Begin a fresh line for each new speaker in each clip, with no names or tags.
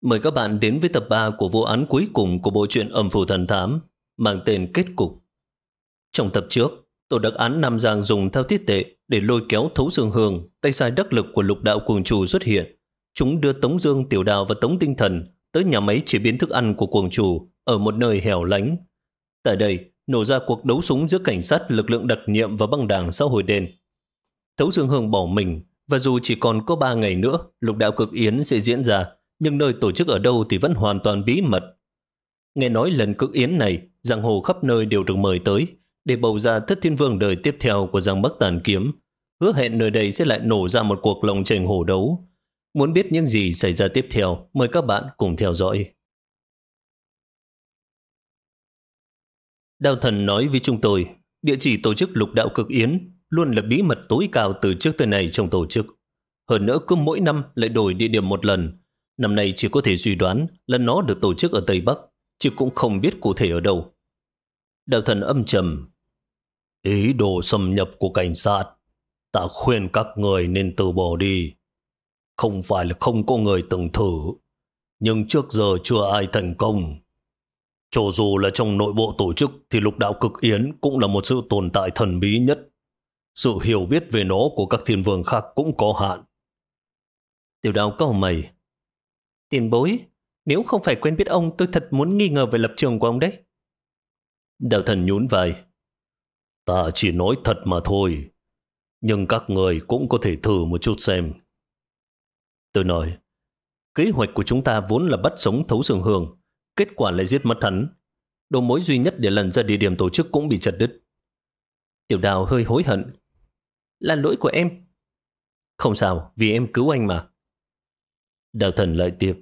Mời các bạn đến với tập 3 của vụ án cuối cùng của bộ truyện Âm Phủ Thần Thám, mang tên Kết Cục. Trong tập trước, tổ đặc án Nam Giang dùng thao thiết tệ để lôi kéo Thấu Dương Hương, tay sai đắc lực của lục đạo cuồng chủ xuất hiện. Chúng đưa Tống Dương, Tiểu Đào và Tống Tinh Thần tới nhà máy chế biến thức ăn của cuồng chủ ở một nơi hẻo lánh. Tại đây, nổ ra cuộc đấu súng giữa cảnh sát, lực lượng đặc nhiệm và băng đảng xã hội đen. Thấu Dương Hương bỏ mình, và dù chỉ còn có 3 ngày nữa, lục đạo cực yến sẽ diễn ra, nhưng nơi tổ chức ở đâu thì vẫn hoàn toàn bí mật. Nghe nói lần cực yến này, giang hồ khắp nơi đều được mời tới để bầu ra Thất Thiên Vương đời tiếp theo của Giang Bắc Tàn Kiếm. Hứa hẹn nơi đây sẽ lại nổ ra một cuộc long tranh hổ đấu. Muốn biết những gì xảy ra tiếp theo, mời các bạn cùng theo dõi. Đao Thần nói với chúng tôi, địa chỉ tổ chức lục đạo cực yến luôn là bí mật tối cao từ trước tới nay trong tổ chức. Hơn nữa cứ mỗi năm lại đổi địa điểm một lần. Năm nay chỉ có thể suy đoán là nó được tổ chức ở Tây Bắc, chứ cũng không biết cụ thể ở đâu. Đạo Thần âm trầm. Ý đồ xâm nhập của cảnh sát, ta khuyên các người nên từ bỏ đi. Không phải là không có người từng thử, nhưng trước giờ chưa ai thành công. Cho dù là trong nội bộ tổ chức thì lục đạo cực yến cũng là một sự tồn tại thần bí nhất. Sự hiểu biết về nó của các thiên vương khác cũng có hạn. Tiểu Đào cau mày. Tiền bối, nếu không phải quen biết ông, tôi thật muốn nghi ngờ về lập trường của ông đấy. Đạo Thần nhún vai. Ta chỉ nói thật mà thôi, nhưng các người cũng có thể thử một chút xem. Tôi nói, kế hoạch của chúng ta vốn là bắt sống Thấu Dương Hương, kết quả lại giết mất hắn. Đầu mối duy nhất để lần ra địa điểm tổ chức cũng bị chặt đứt. Tiểu Đào hơi hối hận. Là lỗi của em. Không sao, vì em cứu anh mà. Đạo Thần lại tiếp.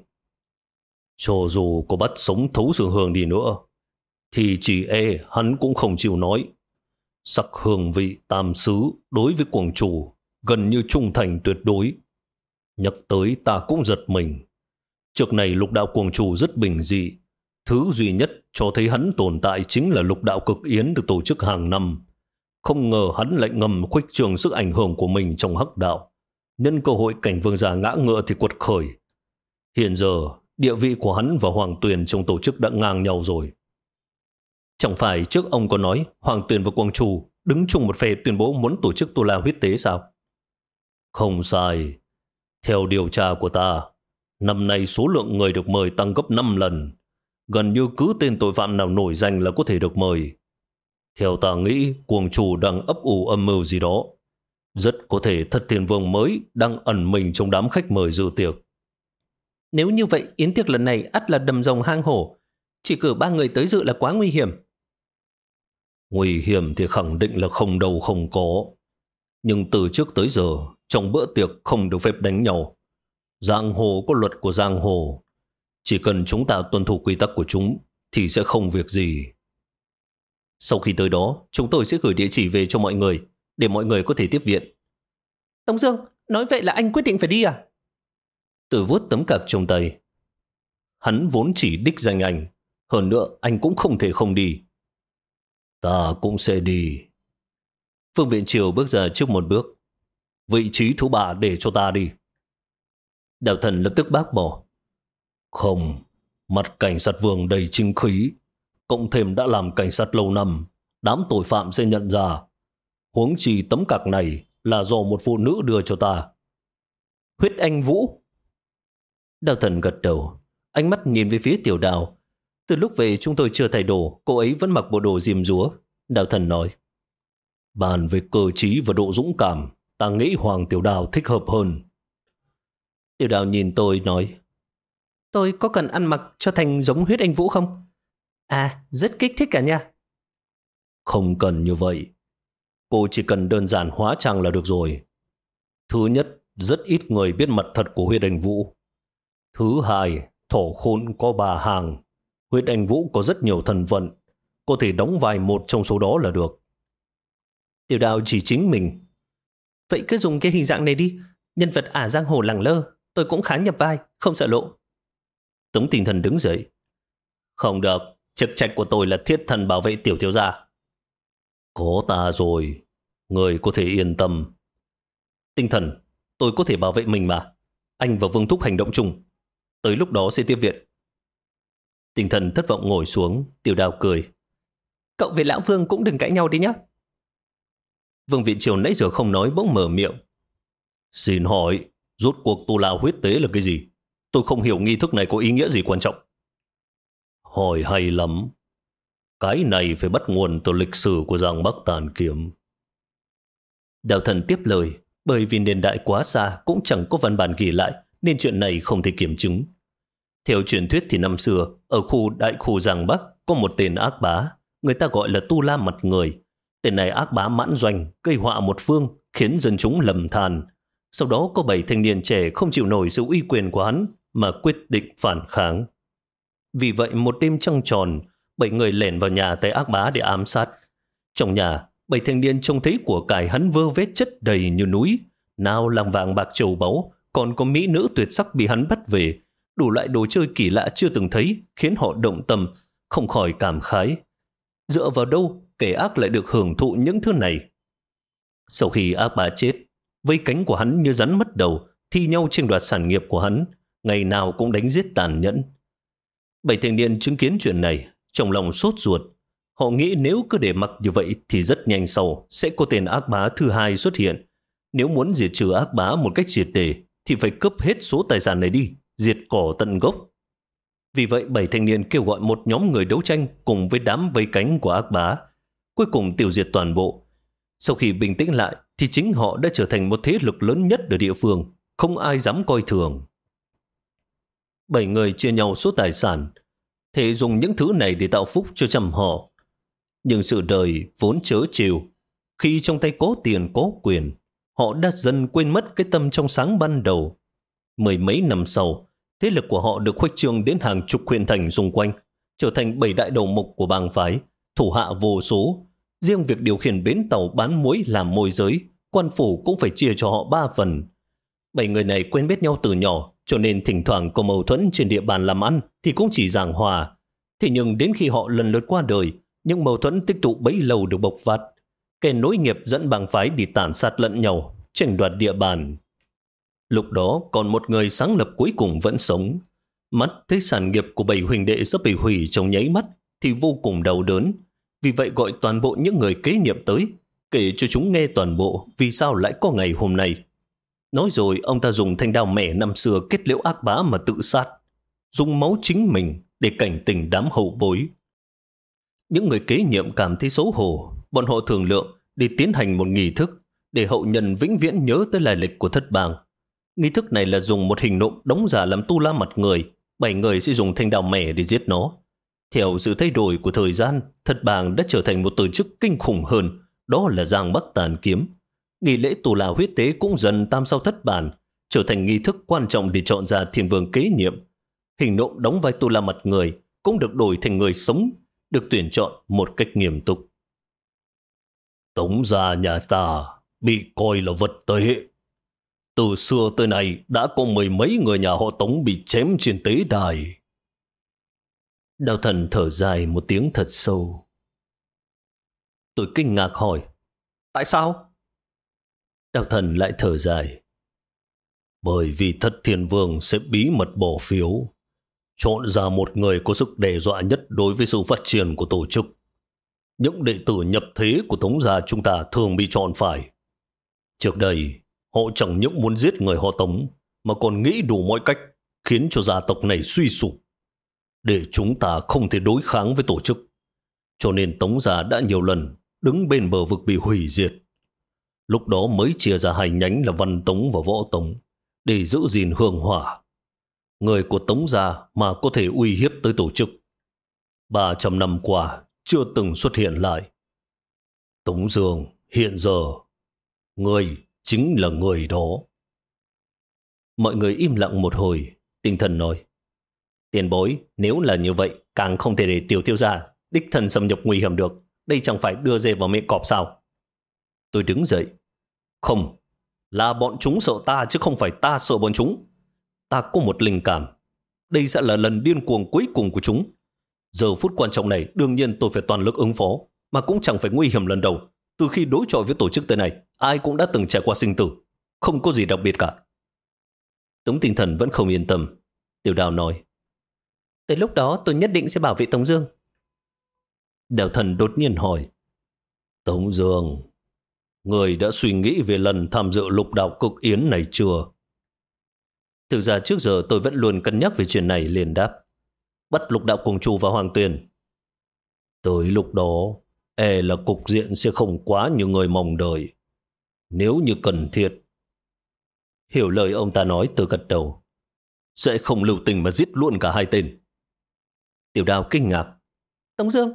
Cho dù có bắt sống Thấu Dương Hương đi nữa, thì chỉ hắn cũng không chịu nói. Sắc hương vị tam xứ đối với cuồng chủ gần như trung thành tuyệt đối. Nhắc tới ta cũng giật mình. Trước này lục đạo cuồng chủ rất bình dị. Thứ duy nhất cho thấy hắn tồn tại chính là lục đạo cực yến được tổ chức hàng năm. Không ngờ hắn lại ngầm khuếch trường sức ảnh hưởng của mình trong hắc đạo. Nhân cơ hội cảnh vương giả ngã ngựa thì quật khởi. Hiện giờ, địa vị của hắn và Hoàng Tuyền trong tổ chức đã ngang nhau rồi. Chẳng phải trước ông có nói Hoàng Tuyền và Quang Chủ đứng chung một phe tuyên bố muốn tổ chức Tu La huyết tế sao? Không sai. Theo điều tra của ta, năm nay số lượng người được mời tăng gấp 5 lần. Gần như cứ tên tội phạm nào nổi danh là có thể được mời. Theo ta nghĩ, Quang Chủ đang ấp ủ âm mưu gì đó. Rất có thể Thất Thiên Vương mới đang ẩn mình trong đám khách mời dự tiệc. Nếu như vậy, yến tiệc lần này ắt là đầm rồng hang hổ. Chỉ cử 3 người tới dự là quá nguy hiểm. Nguy hiểm thì khẳng định là không đâu không có. Nhưng từ trước tới giờ, trong bữa tiệc không được phép đánh nhau. Giang hồ có luật của giang hồ. Chỉ cần chúng ta tuân thủ quy tắc của chúng thì sẽ không việc gì. Sau khi tới đó, chúng tôi sẽ gửi địa chỉ về cho mọi người để mọi người có thể tiếp viện. Tống Dương, nói vậy là anh quyết định phải đi à? Từ vuốt tấm cạc trong tay. Hắn vốn chỉ đích danh anh. Hơn nữa, anh cũng không thể không đi. Ta cũng sẽ đi. Phương Viện Triều bước ra trước một bước. Vị trí thứ 3 để cho ta đi. Đạo Thần lập tức bác bỏ. Không, mặt cảnh sát vương đầy chính khí. Cộng thêm đã làm cảnh sát lâu năm, đám tội phạm sẽ nhận ra. Huống chi tấm cạc này là do một phụ nữ đưa cho ta. Huyết Anh Vũ. Đạo Thần gật đầu. Ánh mắt nhìn về phía Tiểu Đào. Từ lúc về chúng tôi chưa thay đồ, cô ấy vẫn mặc bộ đồ diêm dúa. Đạo Thần nói. Bàn về cơ trí và độ dũng cảm, ta nghĩ Hoàng Tiểu Đào thích hợp hơn. Tiểu Đào nhìn tôi nói. Tôi có cần ăn mặc cho thành giống Huyết Anh Vũ không? À, rất kích thích cả nha. Không cần như vậy. Cô chỉ cần đơn giản hóa trang là được rồi. Thứ nhất, rất ít người biết mặt thật của Huyết Anh Vũ. Thứ hai, thổ khôn có 3 hàng. Huyết Anh Vũ có rất nhiều thần vận, có thể đóng vai một trong số đó là được. Tiểu Đào chỉ chính mình. Vậy cứ dùng cái hình dạng này đi. Nhân vật ả giang hồ lẳng lơ, tôi cũng khá nhập vai, không sợ lộ. Tống Tinh Thần đứng dậy. Không được, chức trách của tôi là thiết thần bảo vệ tiểu thiếu gia. Có ta rồi, người có thể yên tâm. Tinh Thần, tôi có thể bảo vệ mình mà. Anh và Vương Thúc hành động chung. Tới lúc đó sẽ tiếp viện. Tinh thần thất vọng ngồi xuống, Tiểu Đao cười. Cậu về Lão Vương cũng đừng cãi nhau đi nhé. Vương Vị Triều nãy giờ không nói bỗng mở miệng. Xin hỏi, rốt cuộc tu la huyết tế là cái gì? Tôi không hiểu nghi thức này có ý nghĩa gì quan trọng. Hỏi hay lắm. Cái này phải bắt nguồn từ lịch sử của Giang Bắc Tàn Kiếm. Đạo thần tiếp lời, bởi vì niên đại quá xa cũng chẳng có văn bản ghi lại, nên chuyện này không thể kiểm chứng. Theo truyền thuyết thì năm xưa, ở đại khu Giang Bắc có một tên ác bá, người ta gọi là Tu La Mặt Người. Tên này ác bá mãn doanh, gây họa một phương, khiến dân chúng lầm than. Sau đó có 7 thanh niên trẻ không chịu nổi sự uy quyền của hắn mà quyết định phản kháng. Vì vậy một đêm trăng tròn, 7 người lẻn vào nhà tay ác bá để ám sát. Trong nhà, 7 thanh niên trông thấy của cải hắn vơ vét chất đầy như núi, nào làng vàng bạc châu báu, còn có mỹ nữ tuyệt sắc bị hắn bắt về. Đủ loại đồ chơi kỳ lạ chưa từng thấy khiến họ động tâm, không khỏi cảm khái. Dựa vào đâu kẻ ác lại được hưởng thụ những thứ này? Sau khi ác bá chết, vây cánh của hắn như rắn mất đầu, thi nhau tranh đoạt sản nghiệp của hắn, ngày nào cũng đánh giết tàn nhẫn. 7 thanh niên chứng kiến chuyện này, trong lòng sốt ruột. Họ nghĩ nếu cứ để mặc như vậy thì rất nhanh sau sẽ có tên ác bá thứ hai xuất hiện. Nếu muốn diệt trừ ác bá một cách triệt để thì phải cướp hết số tài sản này đi, diệt cỏ tận gốc. Vì vậy 7 thanh niên kêu gọi một nhóm người đấu tranh cùng với đám vây cánh của ác bá, cuối cùng tiêu diệt toàn bộ. Sau khi bình tĩnh lại thì chính họ đã trở thành một thế lực lớn nhất ở địa phương, không ai dám coi thường. 7 người chia nhau số tài sản, thể dùng những thứ này để tạo phúc cho trăm họ. Nhưng sự đời vốn trớ trêu, khi trong tay có tiền có quyền, họ đã dần quên mất cái tâm trong sáng ban đầu. Mười mấy năm sau, thế lực của họ được khuếch trương đến hàng chục huyện thành xung quanh, trở thành 7 đại đầu mục của bang phái, thủ hạ vô số. Riêng việc điều khiển bến tàu bán muối làm môi giới, quan phủ cũng phải chia cho họ 3 phần. 7 người này quen biết nhau từ nhỏ, cho nên thỉnh thoảng có mâu thuẫn trên địa bàn làm ăn thì cũng chỉ giảng hòa. Thế nhưng đến khi họ lần lượt qua đời, những mâu thuẫn tích tụ bấy lâu được bộc phát. Kẻ nối nghiệp dẫn bang phái đi tàn sát lẫn nhau, tranh đoạt địa bàn. Lúc đó còn một người sáng lập cuối cùng vẫn sống. Mắt thấy sản nghiệp của 7 huynh đệ sắp bị hủy trong nháy mắt thì vô cùng đau đớn. Vì vậy gọi toàn bộ những người kế nhiệm tới, kể cho chúng nghe toàn bộ vì sao lại có ngày hôm nay. Nói rồi ông ta dùng thanh đao mẹ năm xưa kết liễu ác bá mà tự sát, dùng máu chính mình để cảnh tỉnh đám hậu bối. Những người kế nhiệm cảm thấy xấu hổ, bọn họ thương lượng để tiến hành một nghi thức để hậu nhân vĩnh viễn nhớ tới lai lịch của thất bang. Nghi thức này là dùng một hình nộm đóng giả làm Tu La Mặt Người, 7 người sẽ dùng thanh đao mẻ để giết nó. Theo sự thay đổi của thời gian, thất bang đã trở thành một tổ chức kinh khủng hơn, đó là Giang Bắc Tàn Kiếm. Nghi lễ Tu La huyết tế cũng dần tam sao thất bản, trở thành nghi thức quan trọng để chọn ra thiên vương kế nhiệm. Hình nộm đóng vai Tu La Mặt Người cũng được đổi thành người sống, được tuyển chọn một cách nghiêm túc. Tống gia nhà ta bị coi là vật tế. Từ xưa tới nay đã có mười mấy người nhà họ Tống bị chém trên tế đài. Đạo thần thở dài một tiếng thật sâu. Tôi kinh ngạc hỏi, tại sao? Đạo thần lại thở dài. Bởi vì Thất Thiên Vương sẽ bí mật bỏ phiếu, chọn ra một người có sức đe dọa nhất đối với sự phát triển của tổ chức. Những đệ tử nhập thế của Tống gia chúng ta thường bị chọn phải. Trước đây, họ chẳng những muốn giết người họ Tống, mà còn nghĩ đủ mọi cách khiến cho gia tộc này suy sụp, để chúng ta không thể đối kháng với tổ chức. Cho nên Tống gia đã nhiều lần đứng bên bờ vực bị hủy diệt. Lúc đó mới chia ra hai nhánh là Văn Tống và Võ Tống để giữ gìn hương hỏa. Người của Tống gia mà có thể uy hiếp tới tổ chức 300 năm qua chưa từng xuất hiện lại. Tống Dương, hiện giờ người chính là người đó. Mọi người im lặng một hồi. Tinh Thần nói, tiền bối, nếu là như vậy càng không thể để Tiểu thiếu gia đích thân xâm nhập nguy hiểm được. Đây chẳng phải đưa dê vào miệng cọp sao? Tôi đứng dậy. Không, là bọn chúng sợ ta chứ không phải ta sợ bọn chúng. Ta có một linh cảm, đây sẽ là lần điên cuồng cuối cùng của chúng. Giờ phút quan trọng này đương nhiên tôi phải toàn lực ứng phó, mà cũng chẳng phải nguy hiểm lần đầu. Từ khi đối chọi với tổ chức tới này, ai cũng đã từng trải qua sinh tử, không có gì đặc biệt cả. Tống Tinh Thần vẫn không yên tâm. Tiểu Đào nói. Tới lúc đó tôi nhất định sẽ bảo vệ Tống Dương. Đào Thần đột nhiên hỏi. Tống Dương, người đã suy nghĩ về lần tham dự lục đạo cực yến này chưa? Thực ra trước giờ tôi vẫn luôn cân nhắc về chuyện này, liền đáp. Bắt lục đạo cùng chủ và Hoàng Tuyền. Tới lúc đó, là cục diện sẽ không quá như người mong đợi. Nếu như cần thiết. Hiểu lời ông ta nói, tôi gật đầu. Sẽ không lưu tình mà giết luôn cả hai tên. Tiểu Đào kinh ngạc. Tống Dương?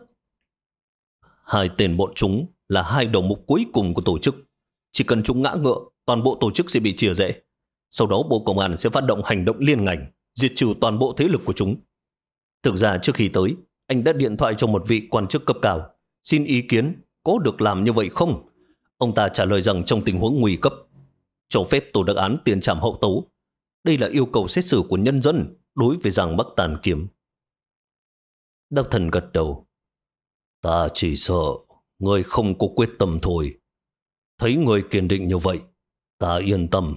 Hai tên bọn chúng là hai đầu mục cuối cùng của tổ chức. Chỉ cần chúng ngã ngựa, toàn bộ tổ chức sẽ bị chia rẽ. Sau đó Bộ Công an sẽ phát động hành động liên ngành, diệt trừ toàn bộ thế lực của chúng. Thực ra trước khi tới, anh đã điện thoại cho một vị quan chức cấp cao, xin ý kiến có được làm như vậy không. Ông ta trả lời rằng trong tình huống nguy cấp, cho phép tổ đặc án tiền trảm hậu tấu. Đây là yêu cầu xét xử của nhân dân đối với Giang Bắc Tàn Kiếm. Đao Thần gật đầu. Ta chỉ sợ người không có quyết tâm thôi. Thấy người kiên định như vậy, ta yên tâm.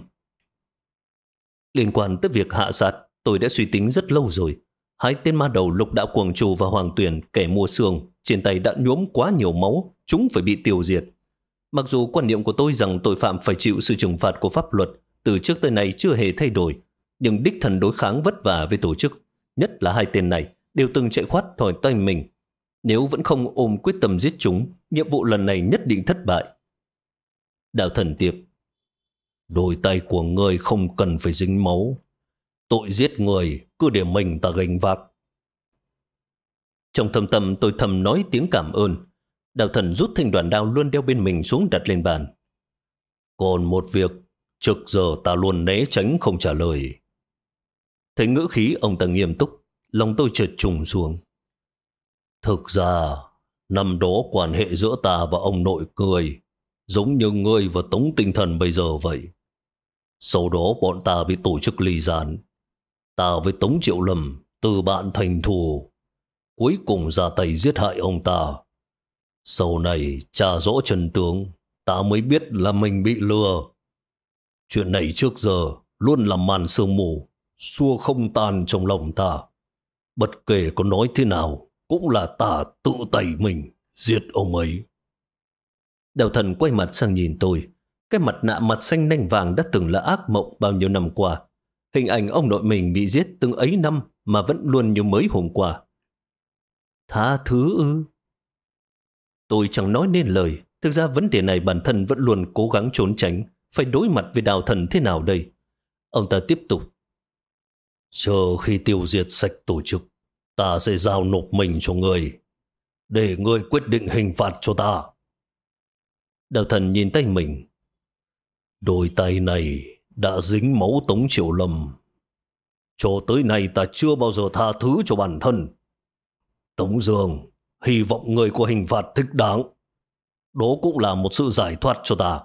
Liên quan tới việc hạ sát, tôi đã suy tính rất lâu rồi. Hai tên ma đầu Lục Đạo Cuồng Trù và Hoàng Tuyền, kẻ mua xương, trên tay đã nhuốm quá nhiều máu, chúng phải bị tiêu diệt. Mặc dù quan niệm của tôi rằng tội phạm phải chịu sự trừng phạt của pháp luật từ trước tới nay chưa hề thay đổi, nhưng đích thân đối kháng vất vả với tổ chức, nhất là hai tên này, đều từng chạy thoát khỏi tay mình. Nếu vẫn không ôm quyết tâm giết chúng, nhiệm vụ lần này nhất định thất bại. Đạo Thần tiếp. Đôi tay của người không cần phải dính máu. Tội giết người cứ để mình ta gánh vác. Trong thâm tâm tôi thầm nói tiếng cảm ơn. Đạo Thần rút thanh đoàn đao luôn đeo bên mình xuống đặt lên bàn. Còn một việc, trước giờ ta luôn né tránh không trả lời. Thấy ngữ khí ông ta nghiêm túc, lòng tôi chợt trùng xuống. Thực ra, năm đó quan hệ giữa ta và ông nội người giống như ngươi và Tống Tinh Thần bây giờ vậy. Sau đó bọn ta bị tổ chức ly gián. Ta với Tống Triệu Lâm từ bạn thành thù, cuối cùng ra tay giết hại ông ta. Sau này tra rõ chân tướng, ta mới biết là mình bị lừa. Chuyện này trước giờ luôn là màn sương mù, xua không tan trong lòng ta. Bất kể có nói thế nào, cũng là ta tự tay mình giết ông ấy. Đạo Thần quay mặt sang nhìn tôi. Cái mặt nạ mặt xanh nanh vàng đã từng là ác mộng bao nhiêu năm qua. Hình ảnh ông nội mình bị giết từng ấy năm mà vẫn luôn như mới hôm qua. Tha thứ ư? Tôi chẳng nói nên lời. Thực ra vấn đề này bản thân vẫn luôn cố gắng trốn tránh. Phải đối mặt với Đạo Thần thế nào đây? Ông ta tiếp tục. Chờ khi tiêu diệt sạch tổ chức, ta sẽ giao nộp mình cho người, để người quyết định hình phạt cho ta. Đạo Thần nhìn tay mình. Đôi tay này đã dính máu Tống Triệu Lâm. Cho tới nay ta chưa bao giờ tha thứ cho bản thân. Tống Dương, hy vọng người có hình phạt thích đáng. Đó cũng là một sự giải thoát cho ta.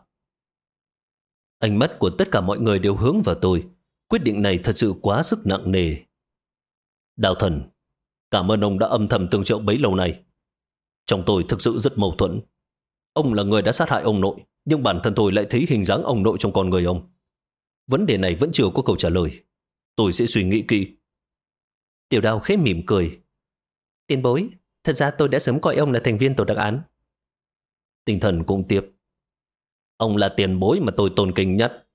Ánh mắt của tất cả mọi người đều hướng vào tôi. Quyết định này thật sự quá sức nặng nề. Đạo Thần, cảm ơn ông đã âm thầm tương trợ bấy lâu nay. Trong tôi thực sự rất mâu thuẫn. Ông là người đã sát hại ông nội, nhưng bản thân tôi lại thấy hình dáng ông nội trong con người ông. Vấn đề này vẫn chưa có câu trả lời. Tôi sẽ suy nghĩ kỹ. Tiểu Đào khẽ mỉm cười. Tiền bối, thật ra tôi đã sớm coi ông là thành viên tổ đặc án. Tinh Thần cũng tiếp. Ông là tiền bối mà tôi tôn kính nhất.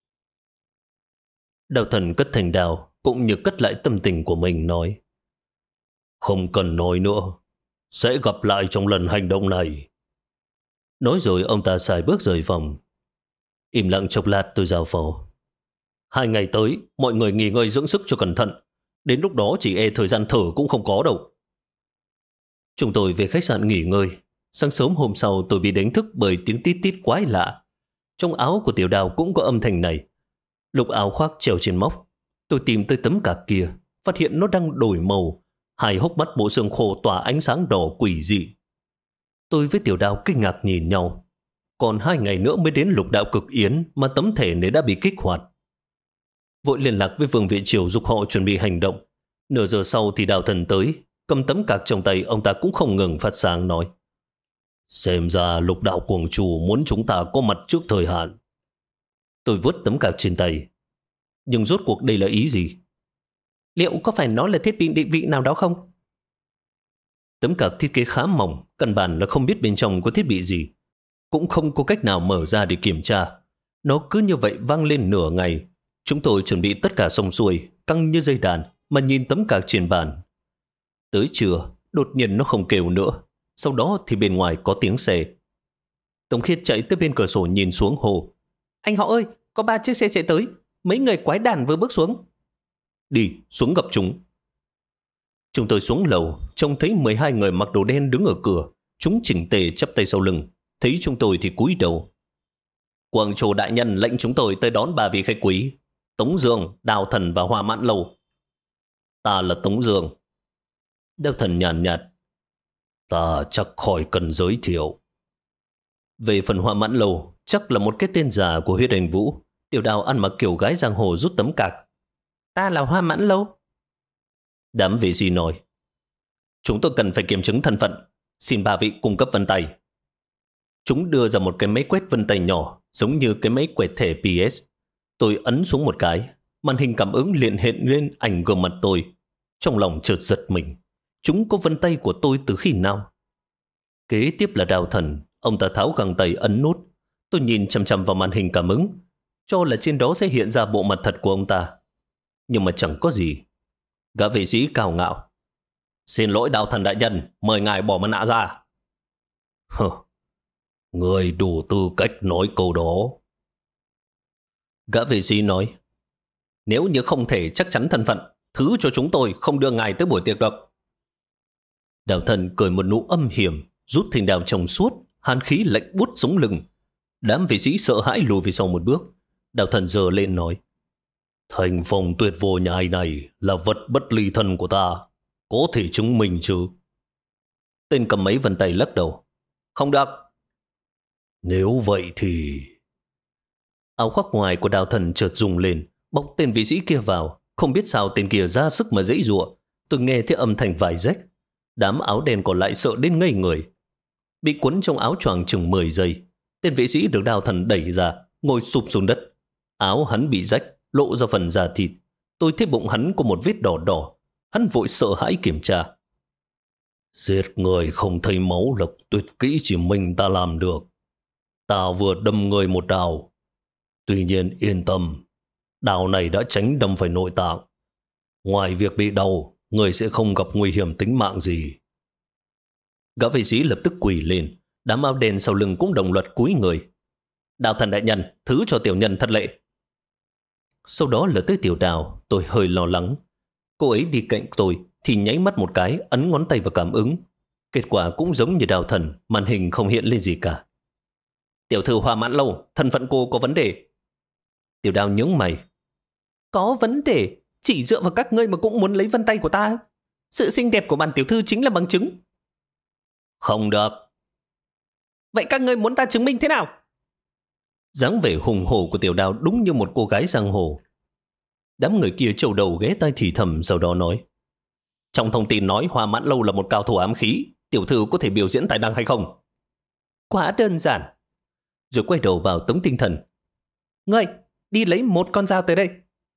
Đạo Thần cất thành đào, cũng như cất lại tâm tình của mình nói. Không cần nói nữa, sẽ gặp lại trong lần hành động này. Nói rồi ông ta xài bước rời phòng. Im lặng chốc lát tôi giao phó. 2 ngày tới, mọi người nghỉ ngơi dưỡng sức cho cẩn thận. Đến lúc đó chỉ e thời gian thở cũng không có đâu. Chúng tôi về khách sạn nghỉ ngơi. Sáng sớm hôm sau tôi bị đánh thức bởi tiếng tít tít quái lạ. Trong áo của Tiểu Đào cũng có âm thanh này. Lục áo khoác treo trên móc. Tôi tìm tới tấm cạc kia, phát hiện nó đang đổi màu. 2 hốc mắt bộ xương khô tỏa ánh sáng đỏ quỷ dị. Tôi với Tiểu Đào kinh ngạc nhìn nhau. Còn 2 ngày nữa mới đến lục đạo cực yến mà tấm thể này đã bị kích hoạt. Vội liên lạc với Vương Viện Triều dục họ chuẩn bị hành động. Nửa giờ sau thì Đạo Thần tới. Cầm tấm cạc trong tay, ông ta cũng không ngừng phát sáng nói. Xem ra lục đạo cuồng trù muốn chúng ta có mặt trước thời hạn. Tôi vứt tấm cạc trên tay. Nhưng rốt cuộc đây là ý gì? Liệu có phải nó là thiết bị định vị nào đó không? Tấm cạc thiết kế khá mỏng, căn bản là không biết bên trong có thiết bị gì. Cũng không có cách nào mở ra để kiểm tra. Nó cứ như vậy vang lên nửa ngày. Chúng tôi chuẩn bị tất cả xong xuôi, căng như dây đàn mà nhìn tấm cạc trên bàn. Tới trưa, đột nhiên nó không kêu nữa. Sau đó thì bên ngoài có tiếng xe. Tống Khiết chạy tới bên cửa sổ nhìn xuống hồ. Anh họ ơi, có 3 chiếc xe chạy tới. Mấy người quái đản vừa bước xuống. Đi, xuống gặp chúng. Chúng tôi xuống lầu, trông thấy 12 người mặc đồ đen đứng ở cửa. Chúng chỉnh tề chắp tay sau lưng. Thấy chúng tôi thì cúi đầu. Quang Châu đại nhân lệnh chúng tôi tới đón 3 vị khách quý. Tống Dương, Đào Thần và Hoa Mãn Lâu. Ta là Tống Dương. Đào Thần nhàn nhạt. Ta chắc khỏi cần giới thiệu. Về phần Hoa Mãn Lâu, chắc là một cái tên giả của Huyết Ảnh Vũ. Tiểu Đào ăn mặc kiểu gái giang hồ rút tấm cạc. Ta là Hoa Mãn Lâu. Đám vệ sĩ nói. Chúng tôi cần phải kiểm chứng thân phận. Xin 3 vị cung cấp vân tay. Chúng đưa ra một cái máy quét vân tay nhỏ, giống như cái máy quẹt thẻ PS. Tôi ấn xuống một cái, màn hình cảm ứng liền hiện lên ảnh gương mặt tôi. Trong lòng chợt giật mình. Chúng có vân tay của tôi từ khi nào? Kế tiếp là Đào Thần. Ông ta tháo găng tay ấn nút. Tôi nhìn chằm chằm vào màn hình cảm ứng, cho là trên đó sẽ hiện ra bộ mặt thật của ông ta. Nhưng mà chẳng có gì. Gã vệ sĩ cao ngạo. Xin lỗi Đào Thần đại nhân, mời ngài bỏ mặt nạ ra. Hừ, người đủ tư cách nói câu đó. Gã vệ sĩ nói. Nếu như không thể chắc chắn thân phận, thứ cho chúng tôi không đưa ngài tới buổi tiệc được. Đào Thần cười một nụ âm hiểm, rút thanh đao trong suốt, hàn khí lạnh buốt sống lưng. Đám vệ sĩ sợ hãi lùi về sau một bước. Đào Thần giơ lên nói. Thành phong tuyệt vô nhai này là vật bất ly thân của ta. Có thể chứng minh chứ? Tên cầm mấy vân tay lắc đầu. Không được. Nếu vậy thì... Áo khoác ngoài của Đào Thần chợt rung lên, bọc tên vệ sĩ kia vào. Không biết sao tên kia ra sức mà giãy giụa. Tôi nghe thấy âm thanh vài rách. Đám áo đen còn lại sợ đến ngây người. Bị quấn trong áo choàng chừng 10 giây. Tên vệ sĩ được Đào Thần đẩy ra, ngồi sụp xuống đất. Áo hắn bị rách, lộ ra phần da thịt. Tôi thấy bụng hắn có một vết đỏ đỏ. Hắn vội sợ hãi kiểm tra. Giết người không thấy máu là tuyệt kỹ chỉ mình ta làm được. Ta vừa đâm người một đao. Tuy nhiên yên tâm, đao này đã tránh đâm phải nội tạng. Ngoài việc bị đau, người sẽ không gặp nguy hiểm tính mạng gì. Gã vệ sĩ lập tức quỳ lên. Đám áo đen sau lưng cũng đồng loạt cúi người. Đào Thần đại nhân, thứ cho tiểu nhân thất lễ. Sau đó là tới Tiểu Đào. Tôi hơi lo lắng. Cô ấy đi cạnh tôi thì nháy mắt một cái, ấn ngón tay vào cảm ứng. Kết quả cũng giống như Đào Thần, màn hình không hiện lên gì cả. Tiểu thư Hoa Mãn Lâu, thân phận cô có vấn đề. Tiểu Đào nhướng mày. Có vấn đề? Chỉ dựa vào các ngươi mà cũng muốn lấy vân tay của ta? Sự xinh đẹp của bản tiểu thư chính là bằng chứng. Không được. Vậy các ngươi muốn ta chứng minh thế nào? Dáng vẻ hùng hổ của Tiểu Đào đúng như một cô gái giang hồ. Đám người kia trầu đầu ghé tai thì thầm, sau đó nói. Trong thông tin nói Hoa Mãn Lâu là một cao thủ ám khí. Tiểu thư có thể biểu diễn tài năng hay không? Quá đơn giản. Rồi quay đầu vào Tống Tinh Thần. Ngươi, đi lấy một con dao tới đây.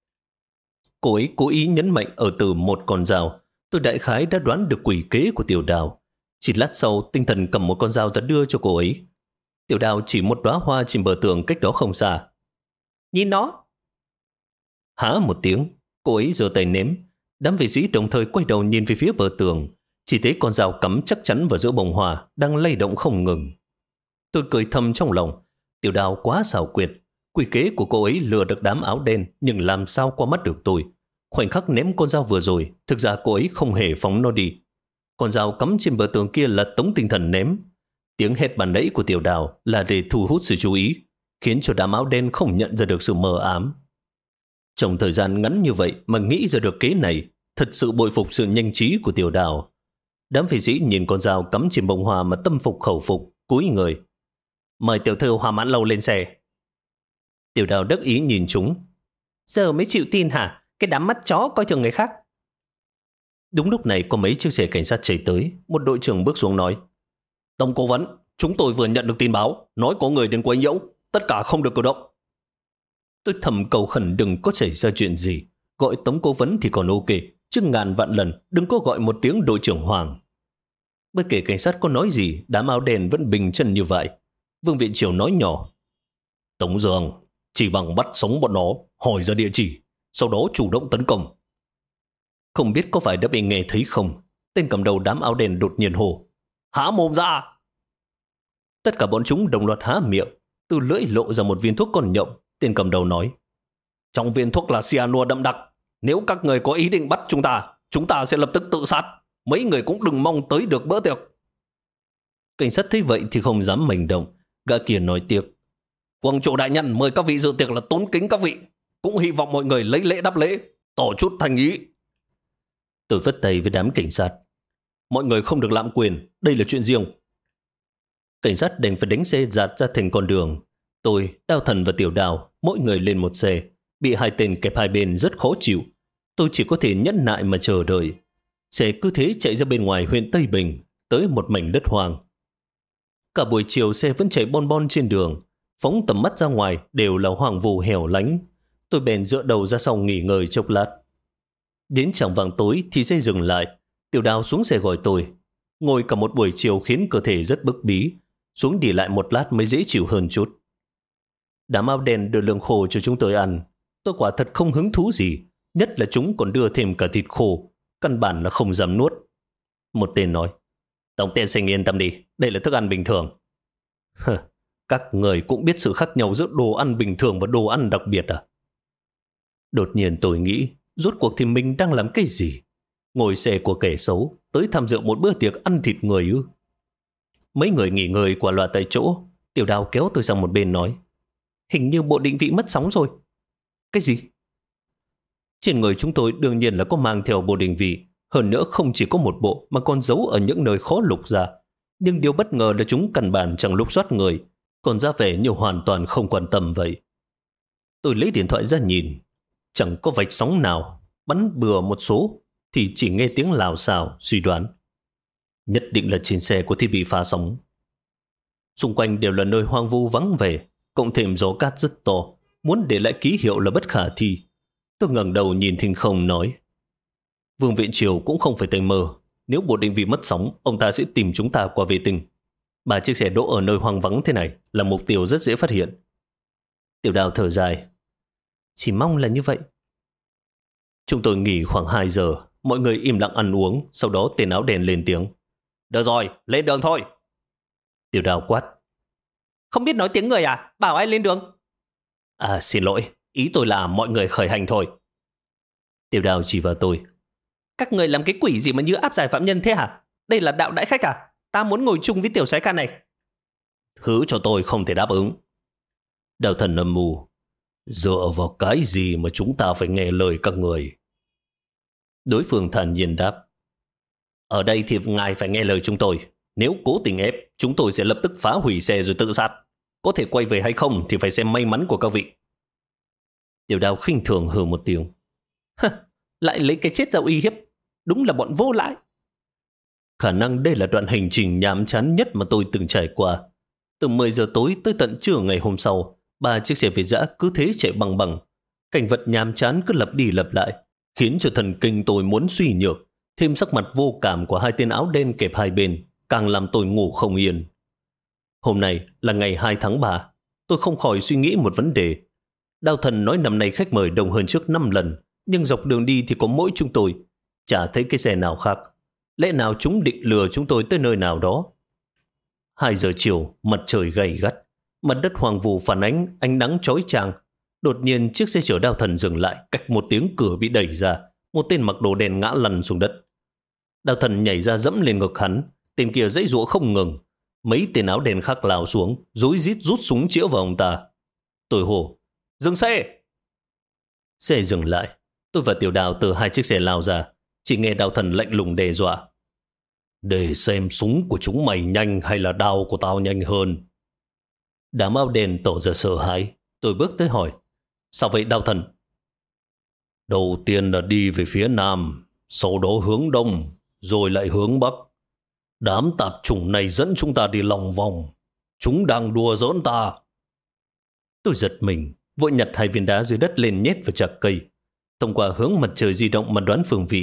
Cô ấy cố ý nhấn mạnh ở từ một con dao. Tôi đại khái đã đoán được quỷ kế của Tiểu Đào. Chỉ lát sau, Tinh Thần cầm một con dao ra đưa cho cô ấy. Tiểu Đào chỉ một đóa hoa trên bờ tường cách đó không xa. Nhìn nó. Há một tiếng, cô ấy giơ tay ném. Đám vệ sĩ đồng thời quay đầu nhìn về phía bờ tường. Chỉ thấy con dao cắm chắc chắn vào giữa bông hoa, đang lay động không ngừng. Tôi cười thầm trong lòng. Tiểu Đào quá xảo quyệt. Quỷ kế của cô ấy lừa được đám áo đen, nhưng làm sao qua mắt được tôi. Khoảnh khắc ném con dao vừa rồi, thực ra cô ấy không hề phóng nó đi. Con dao cắm trên bờ tường kia là Tống Tinh Thần ném. Tiếng hét bàn nãy của Tiểu Đào là để thu hút sự chú ý, khiến cho đám áo đen không nhận ra được sự mờ ám. Trong thời gian ngắn như vậy mà nghĩ ra được kế này, thật sự bội phục sự nhanh trí của Tiểu Đào. Đám vệ sĩ nhìn con dao cắm trên bông hoa mà tâm phục khẩu phục, cúi người. Mời tiểu thư Hoa Mãn Lâu lên xe. Tiểu Đào đắc ý nhìn chúng. Giờ mới chịu tin hả? Cái đám mắt chó coi thường người khác. Đúng lúc này có mấy chiếc xe cảnh sát chạy tới. Một đội trưởng bước xuống nói. Tống cố vấn, chúng tôi vừa nhận được tin báo, nói có người đến quấy nhiễu, tất cả không được cử động. Tôi thầm cầu khẩn đừng có xảy ra chuyện gì. Gọi Tống cố vấn thì còn ok, chứ ngàn vạn lần đừng có gọi một tiếng đội trưởng Hoàng. Bất kể cảnh sát có nói gì, đám áo đen vẫn bình chân như vậy. Vương Viện Triều nói nhỏ: Tống Dương, chỉ bằng bắt sống bọn nó, hỏi ra địa chỉ, sau đó chủ động tấn công. Không biết có phải đã bị nghe thấy không, tên cầm đầu đám áo đen đột nhiên hô: Há mồm ra! Tất cả bọn chúng đồng loạt há miệng, từ lưỡi lộ ra một viên thuốc còn nhộng. Tên cầm đầu nói: Trong viên thuốc là cyanua đậm đặc. Nếu các người có ý định bắt chúng ta sẽ lập tức tự sát. Mấy người cũng đừng mong tới được bữa tiệc. Cảnh sát thấy vậy thì không dám manh động. Gã kia nói tiếp: Quang chủ đại nhân mời các vị dự tiệc là tốn kính các vị. Cũng hy vọng mọi người lấy lễ đáp lễ, tỏ chút thành ý. Tôi vất tay với đám cảnh sát: Mọi người không được lạm quyền, đây là chuyện riêng. Cảnh sát đành phải đánh xe dạt ra thành con đường. Tôi, Đao Thần và Tiểu Đào mỗi người lên một xe, bị hai tên kẹp hai bên rất khó chịu. Tôi chỉ có thể nhẫn nại mà chờ đợi. Xe cứ thế chạy ra bên ngoài huyện Tây Bình, tới một mảnh đất hoang. Cả buổi chiều xe vẫn chạy bon bon trên đường, phóng tầm mắt ra ngoài đều là hoang vu hẻo lánh. Tôi bèn dựa đầu ra sau nghỉ ngơi chốc lát. Đến chạng vạng tối thì xe dừng lại. Tiểu Đào xuống xe gọi tôi. Ngồi cả một buổi chiều khiến cơ thể rất bức bí, xuống đi lại một lát mới dễ chịu hơn chút. Đám áo đen đưa lương khô cho chúng tôi ăn. Tôi quả thật không hứng thú gì, nhất là chúng còn đưa thêm cả thịt khô, căn bản là không dám nuốt. Một tên nói: Tổng tiên sinh yên tâm đi, đây là thức ăn bình thường. Các người cũng biết sự khác nhau giữa đồ ăn bình thường và đồ ăn đặc biệt à? Đột nhiên tôi nghĩ, rốt cuộc thì mình đang làm cái gì? Ngồi xe của kẻ xấu, tới tham dự một bữa tiệc ăn thịt người ư? Mấy người nghỉ ngơi quả loạt tại chỗ. Tiểu Đào kéo tôi sang một bên nói: Hình như bộ định vị mất sóng rồi. Cái gì? Trên người chúng tôi đương nhiên là có mang theo bộ định vị. Hơn nữa không chỉ có một bộ mà còn giấu ở những nơi khó lục ra. Nhưng điều bất ngờ là chúng căn bản chẳng lục soát người, còn ra vẻ như hoàn toàn không quan tâm vậy. Tôi lấy điện thoại ra nhìn, chẳng có vạch sóng nào. Bắn bừa một số thì chỉ nghe tiếng lào xào, suy đoán nhất định là trên xe có thiết bị phá sóng. Xung quanh đều là nơi hoang vu vắng vẻ, cộng thêm gió cát rất to, muốn để lại ký hiệu là bất khả thi. Tôi ngẩng đầu nhìn thinh không nói: Vương Viện Triều cũng không phải tay mơ. Nếu bộ định vị mất sóng, ông ta sẽ tìm chúng ta qua vệ tinh. 3 chiếc xe đỗ ở nơi hoang vắng thế này là mục tiêu rất dễ phát hiện. Tiểu Đào thở dài: Chỉ mong là như vậy. Chúng tôi nghỉ khoảng 2 giờ, mọi người im lặng ăn uống. Sau đó tên áo đen lên tiếng: Được rồi, lên đường thôi. Tiểu Đào quát: Không biết nói tiếng người à? Bảo ai lên đường? Xin lỗi, ý tôi là mọi người khởi hành thôi. Tiểu Đào chỉ vào tôi: Các người làm cái quỷ gì mà như áp giải phạm nhân thế hả? Đây là đạo đãi khách à? Ta muốn ngồi chung với tiểu soái ca này. Thứ cho tôi không thể đáp ứng. Đào Thần âm mưu: Dựa vào cái gì mà chúng ta phải nghe lời các người? Đối phương thản nhiên đáp: Ở đây thì ngài phải nghe lời chúng tôi. Nếu cố tình ép, chúng tôi sẽ lập tức phá hủy xe rồi tự sát. Có thể quay về hay không thì phải xem may mắn của các vị. Tiểu Đào khinh thường hừ một tiếng: Lại lấy cái chết ra uy hiếp. Đúng là bọn vô lại. Khả năng đây là đoạn hành trình nhàm chán nhất mà tôi từng trải qua. Từ 10 giờ tối tới tận trưa ngày hôm sau, 3 chiếc xe Việt dã cứ thế chạy bằng bằng. Cảnh vật nhàm chán cứ lặp đi lặp lại, khiến cho thần kinh tôi muốn suy nhược. Thêm sắc mặt vô cảm của hai tên áo đen kẹp hai bên càng làm tôi ngủ không yên. Hôm nay là ngày 2 tháng 3. Tôi không khỏi suy nghĩ một vấn đề. Đao Thần nói năm nay khách mời đông hơn trước 5 lần, nhưng dọc đường đi thì có mỗi chúng tôi, chả thấy cái xe nào khác. Lẽ nào chúng định lừa chúng tôi tới nơi nào đó? 2 giờ chiều, mặt trời gay gắt, mặt đất hoang vu phản ánh ánh nắng chói chang. Đột nhiên chiếc xe chở Đao Thần dừng lại, cạch một tiếng cửa bị đẩy ra, một tên mặc đồ đen ngã lăn xuống đất. Đao Thần nhảy ra dẫm lên ngực hắn, tên kia giãy giụa không ngừng. Mấy tên áo đen khác lao xuống, rối rít rút súng chĩa vào ông ta. Tôi hô: Dừng xe! Xe dừng lại. Tôi và Tiểu Đào từ 2 chiếc xe lao ra. Chỉ nghe Đao Thần lạnh lùng đe dọa: Để xem súng của chúng mày nhanh hay là đao của tao nhanh hơn. Đám áo đen tỏ ra sợ hãi. Tôi bước tới hỏi: Sao vậy Đao Thần? Đầu tiên là đi về phía nam, sau đó hướng đông, rồi lại hướng bắc. Đám tạp chủng này dẫn chúng ta đi lòng vòng. Chúng đang đùa giỡn ta. Tôi giật mình, vội nhặt 2 viên đá dưới đất lên nhét vào chạc cây. Thông qua hướng mặt trời di động mà đoán phương vị,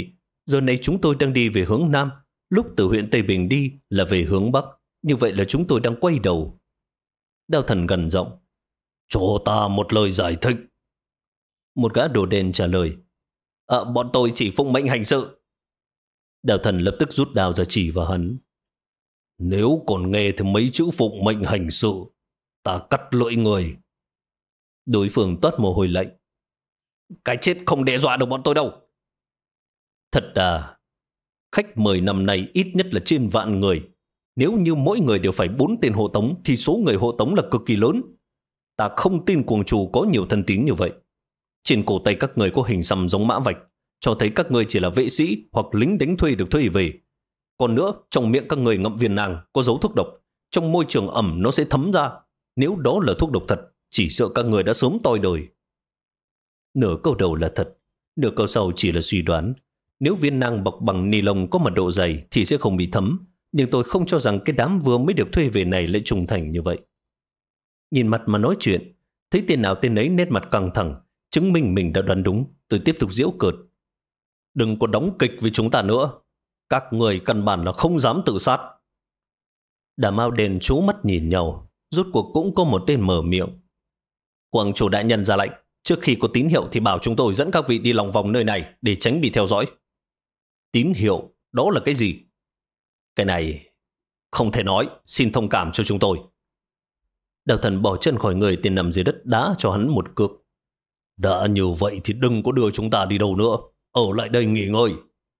Giờ này chúng tôi đang đi về hướng Nam, lúc từ huyện Tây Bình đi là về hướng Bắc. Như vậy là chúng tôi đang quay đầu. Đao Thần gần giọng. Cho ta một lời giải thích. Một gã đồ đen trả lời. Bọn tôi chỉ phụng mệnh hành sự. Đao Thần lập tức rút đao ra chỉ vào hắn. Nếu còn nghe thì mấy chữ phụng mệnh hành sự, ta cắt lưỡi người. Đối phương toát mồ hôi lạnh. Cái chết không đe dọa được bọn tôi đâu. Thật à, khách mời năm nay ít nhất là trên vạn người. Nếu như mỗi người đều phải 4 tên hộ tống thì số người hộ tống là cực kỳ lớn. Ta không tin cuồng chủ có nhiều thân tín như vậy. Trên cổ tay các người có hình xăm giống mã vạch, cho thấy các người chỉ là vệ sĩ hoặc lính đánh thuê được thuê về. Còn nữa, trong miệng các người ngậm viên nang có dấu thuốc độc. Trong môi trường ẩm nó sẽ thấm ra. Nếu đó là thuốc độc thật, chỉ sợ các người đã sớm toi đời. Nửa câu đầu là thật, nửa câu sau chỉ là suy đoán. Nếu viên nang bọc bằng ni lông có mật độ dày thì sẽ không bị thấm. Nhưng tôi không cho rằng cái đám vừa mới được thuê về này lại trung thành như vậy. Nhìn mặt mà nói chuyện, thấy tên nào tên ấy nét mặt căng thẳng, chứng minh mình đã đoán đúng. Tôi tiếp tục giễu cợt. Đừng có đóng kịch với chúng ta nữa. Các người căn bản là không dám tự sát. Đám áo đen trố mắt nhìn nhau, rốt cuộc cũng có một tên mở miệng. Quang chủ đại nhân ra lệnh, trước khi có tín hiệu thì bảo chúng tôi dẫn các vị đi lòng vòng nơi này để tránh bị theo dõi. Tín hiệu? Đó là cái gì? Cái này không thể nói, xin thông cảm cho chúng tôi. Đao Thần bỏ chân khỏi người tên nằm dưới đất, đá cho hắn một cước. Đã như vậy thì đừng có đưa chúng ta đi đâu nữa, ở lại đây nghỉ ngơi.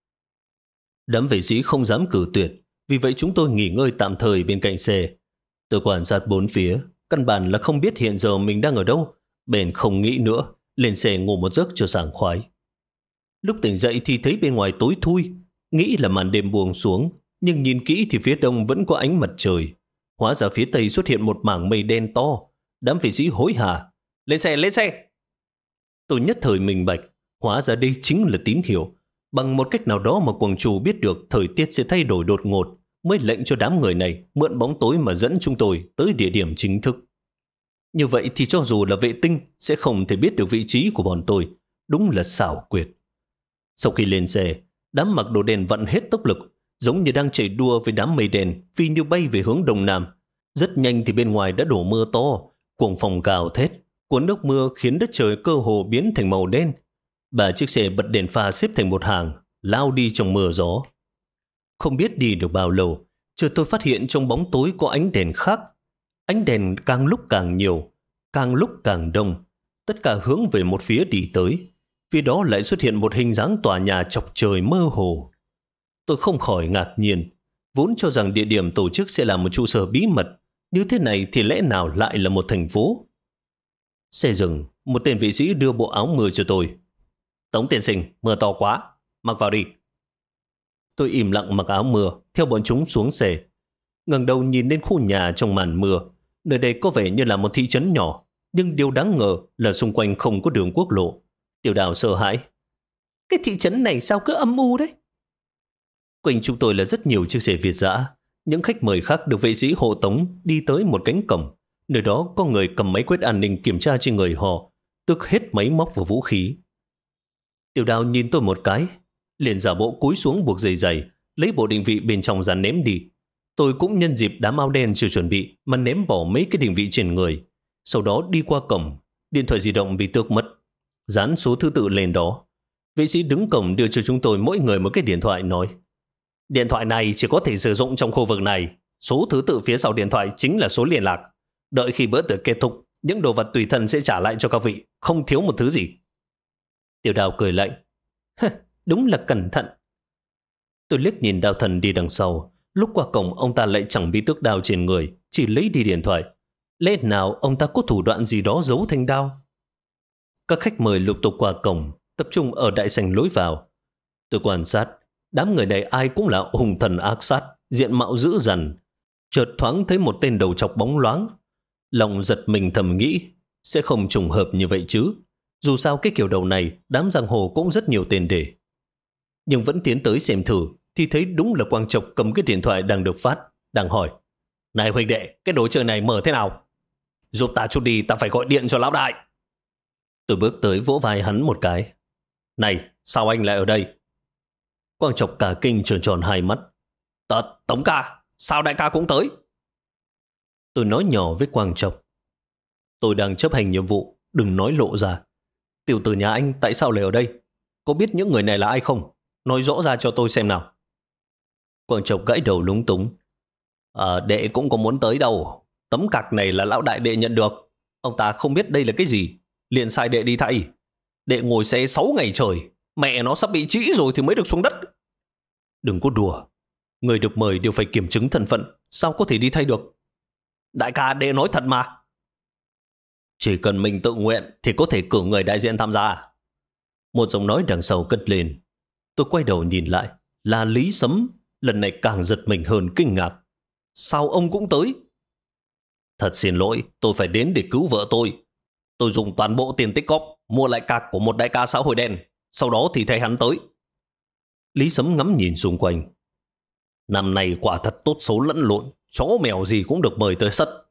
Đám vệ sĩ không dám cử tuyệt, vì vậy chúng tôi nghỉ ngơi tạm thời bên cạnh xe. Tôi quan sát bốn phía, căn bản là không biết hiện giờ mình đang ở đâu, bèn không nghĩ nữa, lên xe ngủ một giấc cho sảng khoái. Lúc tỉnh dậy thì thấy bên ngoài tối thui, nghĩ là màn đêm buông xuống, nhưng nhìn kỹ thì phía đông vẫn có ánh mặt trời. Hóa ra phía tây xuất hiện một mảng mây đen to, đám vệ sĩ hối hả. Lên xe, lên xe! Tôi nhất thời minh bạch, hóa ra đây chính là tín hiệu. Bằng một cách nào đó mà quang chủ biết được thời tiết sẽ thay đổi đột ngột, mới lệnh cho đám người này mượn bóng tối mà dẫn chúng tôi tới địa điểm chính thức. Như vậy thì cho dù là vệ tinh sẽ không thể biết được vị trí của bọn tôi. Đúng là xảo quyệt. Sau khi lên xe, đám mặc đồ đen vặn hết tốc lực, giống như đang chạy đua với đám mây đen phi như bay về hướng đông nam. Rất nhanh thì bên ngoài đã đổ mưa to, cuồng phong gào thét, cuốn nước mưa khiến đất trời cơ hồ biến thành màu đen. 3 chiếc xe bật đèn pha xếp thành một hàng, lao đi trong mưa gió. Không biết đi được bao lâu, chợt tôi phát hiện trong bóng tối có ánh đèn khác. Ánh đèn càng lúc càng nhiều, càng lúc càng đông, tất cả hướng về một phía đi tới. Phía đó lại xuất hiện một hình dáng tòa nhà chọc trời mơ hồ. Tôi không khỏi ngạc nhiên, vốn cho rằng địa điểm tổ chức sẽ là một trụ sở bí mật, như thế này thì lẽ nào lại là một thành phố? Xe dừng, một tên vệ sĩ đưa bộ áo mưa cho tôi. Tống tiên sinh, mưa to quá, mặc vào đi. Tôi im lặng mặc áo mưa, theo bọn chúng xuống xe. Ngẩng đầu nhìn lên khu nhà trong màn mưa. Nơi đây có vẻ như là một thị trấn nhỏ, nhưng điều đáng ngờ là xung quanh không có đường quốc lộ. Tiểu Đào sợ hãi. Cái thị trấn này sao cứ âm u đấy? Quanh chúng tôi là rất nhiều chiếc xe Việt dã. Những khách mời khác được vệ sĩ hộ tống đi tới một cánh cổng. Nơi đó có người cầm máy quét an ninh kiểm tra trên người họ, tước hết máy móc và vũ khí. Tiểu Đào nhìn tôi một cái, liền giả bộ cúi xuống buộc dây giày, lấy bộ định vị bên trong ra ném đi. Tôi cũng nhân dịp đám áo đen chưa chuẩn bị mà ném bỏ mấy cái định vị trên người. Sau đó đi qua cổng, điện thoại di động bị tước mất, dán số thứ tự lên đó. Vệ sĩ đứng cổng đưa cho chúng tôi mỗi người một cái điện thoại, nói: Điện thoại này chỉ có thể sử dụng trong khu vực này. Số thứ tự phía sau điện thoại chính là số liên lạc. Đợi khi bữa tiệc kết thúc, những đồ vật tùy thân sẽ trả lại cho các vị, không thiếu một thứ gì. Tiểu Đào cười lạnh. Đúng là cẩn thận. Tôi liếc nhìn Đao Thần đi đằng sau. Lúc qua cổng ông ta lại chẳng bị tước đao trên người, chỉ lấy đi điện thoại. Lẽ nào ông ta có thủ đoạn gì đó giấu thanh đao? Các khách mời lục tục qua cổng, tập trung ở đại sảnh lối vào. Tôi quan sát, đám người này ai cũng là hùng thần ác sát, diện mạo dữ dằn. Chợt thoáng thấy một tên đầu trọc bóng loáng. Lòng giật mình thầm nghĩ, sẽ không trùng hợp như vậy chứ. Dù sao cái kiểu đầu này, đám giang hồ cũng rất nhiều tên để. Nhưng vẫn tiến tới xem thử, thì thấy đúng là Quang Trọc cầm cái điện thoại đang được phát, đang hỏi: Này huynh đệ, cái đồ chơi này mở thế nào? Giúp ta chút đi, ta phải gọi điện cho lão đại. Tôi bước tới vỗ vai hắn một cái. Này, sao anh lại ở đây? Quang Trọc cả kinh tròn tròn hai mắt. Tống ca, sao đại ca cũng tới? Tôi nói nhỏ với Quang Trọc. Tôi đang chấp hành nhiệm vụ, đừng nói lộ ra. Tiểu tử nhà anh tại sao lại ở đây? Có biết những người này là ai không? Nói rõ ra cho tôi xem nào. Quang Trọc gãi đầu lúng túng. Đệ cũng có muốn tới đâu. Tấm cạc này là lão đại đệ nhận được. Ông ta không biết đây là cái gì, liền sai đệ đi thay. Đệ ngồi xe 6 ngày trời, mẹ nó sắp bị trĩ rồi thì mới được xuống đất. Đừng có đùa. Người được mời đều phải kiểm chứng thân phận, sao có thể đi thay được? Đại ca, đệ nói thật mà. Chỉ cần mình tự nguyện thì có thể cử người đại diện tham gia. Một giọng nói đằng sau cất lên. Tôi quay đầu nhìn lại, là Lý Sấm. Lần này càng giật mình hơn kinh ngạc. Sao ông cũng tới? Thật xin lỗi, tôi phải đến để cứu vợ tôi. Tôi dùng toàn bộ tiền tích góp mua lại cạc của một đại ca xã hội đen, sau đó thì thấy hắn tới. Lý Sấm ngắm nhìn xung quanh. Năm nay quả thật tốt xấu lẫn lộn, chó mèo gì cũng được mời tới sất.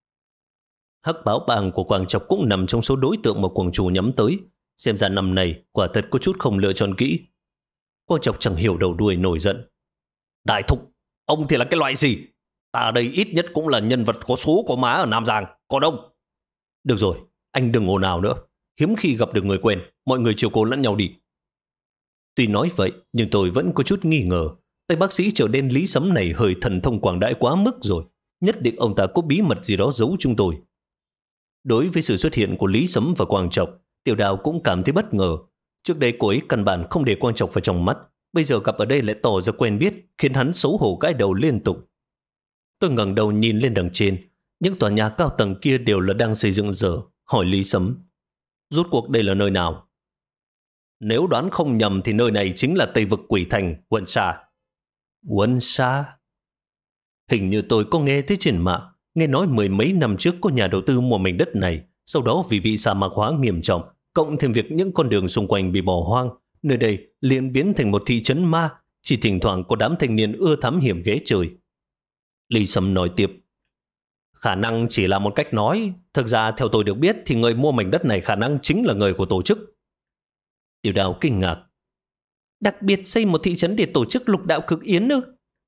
Hắc báo bàng của Quang Trọc cũng nằm trong số đối tượng mà quần chủ nhắm tới. Xem ra năm này quả thật có chút không lựa chọn kỹ. Quang Trọc chẳng hiểu đầu đuôi nổi giận. Đại thúc, ông thì là cái loại gì? Ta ở đây ít nhất cũng là nhân vật có số có má ở Nam Giang, còn ông? Được rồi, anh đừng ồn ào nữa. Hiếm khi gặp được người quen, mọi người chiều cố lẫn nhau đi. Tuy nói vậy, nhưng tôi vẫn có chút nghi ngờ. Tay bác sĩ trở nên Lý Sấm này hơi thần thông quảng đại quá mức rồi. Nhất định ông ta có bí mật gì đó giấu chúng tôi. Đối với sự xuất hiện của Lý Sấm và Quang Trọc, Tiểu Đào cũng cảm thấy bất ngờ. Trước đây cô ấy căn bản không để Quang Trọc vào trong mắt. Bây giờ gặp ở đây lại tỏ ra quen biết, khiến hắn xấu hổ gãi đầu liên tục. Tôi ngẩng đầu nhìn lên đằng trên. Những tòa nhà cao tầng kia đều là đang xây dựng giờ. Hỏi Lý Sấm, rốt cuộc đây là nơi nào? Nếu đoán không nhầm thì nơi này chính là Tây Vực Quỷ Thành, Quân Sa. Quân Sa? Hình như tôi có nghe thấy trên mạng. Nghe nói mười mấy năm trước có nhà đầu tư mua mảnh đất này, sau đó vì bị sa mạc hóa nghiêm trọng, cộng thêm việc những con đường xung quanh bị bỏ hoang, nơi đây liền biến thành một thị trấn ma, chỉ thỉnh thoảng có đám thanh niên ưa thám hiểm ghé chơi. Lý Sấm nói tiếp, khả năng chỉ là một cách nói, thực ra theo tôi được biết thì người mua mảnh đất này khả năng chính là người của tổ chức. Tiểu Đào kinh ngạc, đặc biệt xây một thị trấn để tổ chức lục đạo cực yến nữa.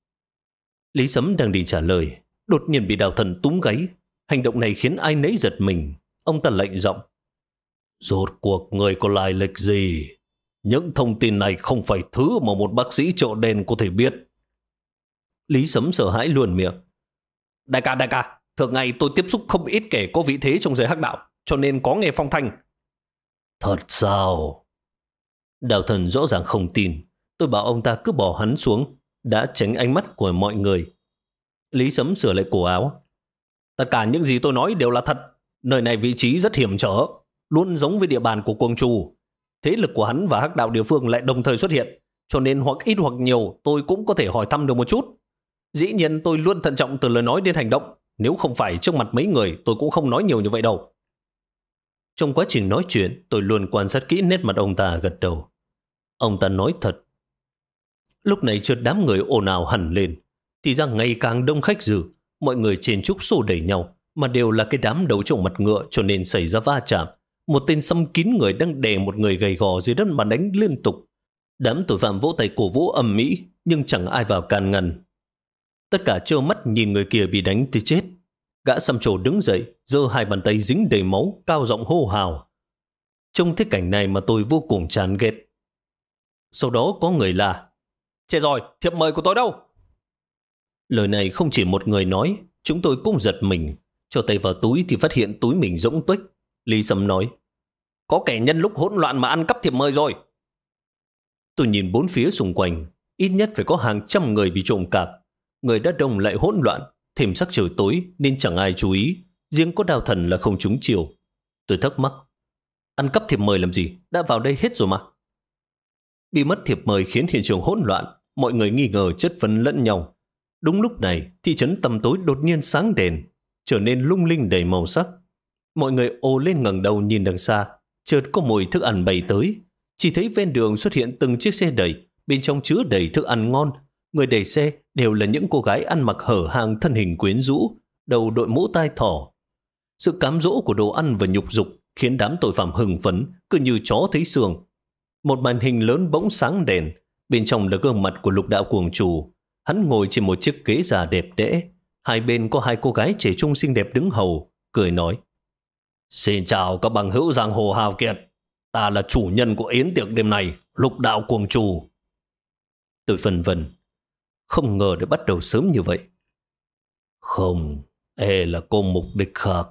Lý Sấm đang định trả lời, đột nhiên bị Đào Thần túm gáy. Hành động này khiến ai nấy giật mình. Ông ta lạnh giọng, rốt cuộc người có lai lịch gì? Những thông tin này không phải thứ mà một bác sĩ chợ đen có thể biết. Lý Sấm sợ hãi luồn miệng, đại ca, thường ngày tôi tiếp xúc không ít kẻ có vị thế trong giới hắc đạo, cho nên có nghe phong thanh. Thật sao? Đào Thần rõ ràng không tin. Tôi bảo ông ta cứ bỏ hắn xuống, đã tránh ánh mắt của mọi người. Lý Sấm sửa lại cổ áo, tất cả những gì tôi nói đều là thật. Nơi này vị trí rất hiểm trở, luôn giống với địa bàn của Quang Chu. Thế lực của hắn và hắc đạo địa phương lại đồng thời xuất hiện, cho nên hoặc ít hoặc nhiều tôi cũng có thể hỏi thăm được một chút. Dĩ nhiên tôi luôn thận trọng từ lời nói đến hành động. Nếu không phải trước mặt mấy người tôi cũng không nói nhiều như vậy đâu. Trong quá trình nói chuyện tôi luôn quan sát kỹ nét mặt ông ta, gật đầu. Ông ta nói thật. Lúc này chợt đám người ồn ào hẳn lên. Thì ra ngày càng đông khách dự. Mọi người chen chúc xô đẩy nhau, mà đều là cái đám đấu trồng mặt ngựa, cho nên xảy ra va chạm. Một tên xăm kín người đang đè một người gầy gò dưới đất mà đánh liên tục. Đám tội phạm vỗ tay cổ vũ ầm ĩ, nhưng chẳng ai vào can ngăn. Tất cả trơ mắt nhìn người kia bị đánh tới chết. Gã xăm trổ đứng dậy, giơ hai bàn tay dính đầy máu, cao giọng hô hào. Trong thế cảnh này mà tôi vô cùng chán ghét. Sau đó có người là, chết rồi, thiệp mời của tôi đâu? Lời này không chỉ một người nói, chúng tôi cũng giật mình. Cho tay vào túi thì phát hiện túi mình rỗng tuếch. Lý Sấm nói, có kẻ nhân lúc hỗn loạn mà ăn cắp thiệp mời rồi. Tôi nhìn bốn phía xung quanh, ít nhất phải có hàng trăm người bị trộm cắp. Người đã đông lại hỗn loạn, thêm sắc trời tối nên chẳng ai chú ý. Riêng có Đào Thần là không trúng chiều. Tôi thắc mắc, ăn cắp thiệp mời làm gì, đã vào đây hết rồi mà. Bị mất thiệp mời khiến hiện trường hỗn loạn, mọi người nghi ngờ chất vấn lẫn nhau. Đúng lúc này, thị trấn tăm tối đột nhiên sáng đèn, trở nên lung linh đầy màu sắc. Mọi người ồ lên ngẩng đầu nhìn đằng xa, chợt có mùi thức ăn bay tới. Chỉ thấy ven đường xuất hiện từng chiếc xe đẩy, bên trong chứa đầy thức ăn ngon. Người đẩy xe đều là những cô gái ăn mặc hở hang, thân hình quyến rũ, đầu đội mũ tai thỏ. Sự cám dỗ của đồ ăn và nhục dục khiến đám tội phạm hưng phấn, cứ như chó thấy sườn. Một màn hình lớn bỗng sáng đèn, Bên trong là gương mặt của Lục đạo cuồng chủ. Hắn ngồi trên một chiếc ghế già đẹp đẽ. Hai bên có hai cô gái trẻ trung xinh đẹp đứng hầu, cười nói: Xin chào các bằng hữu giang hồ hào kiệt. Ta là chủ nhân của yến tiệc đêm này, Lục đạo cuồng chủ. Tôi phân vân, không ngờ đã bắt đầu sớm như vậy. Không, là có mục đích khác.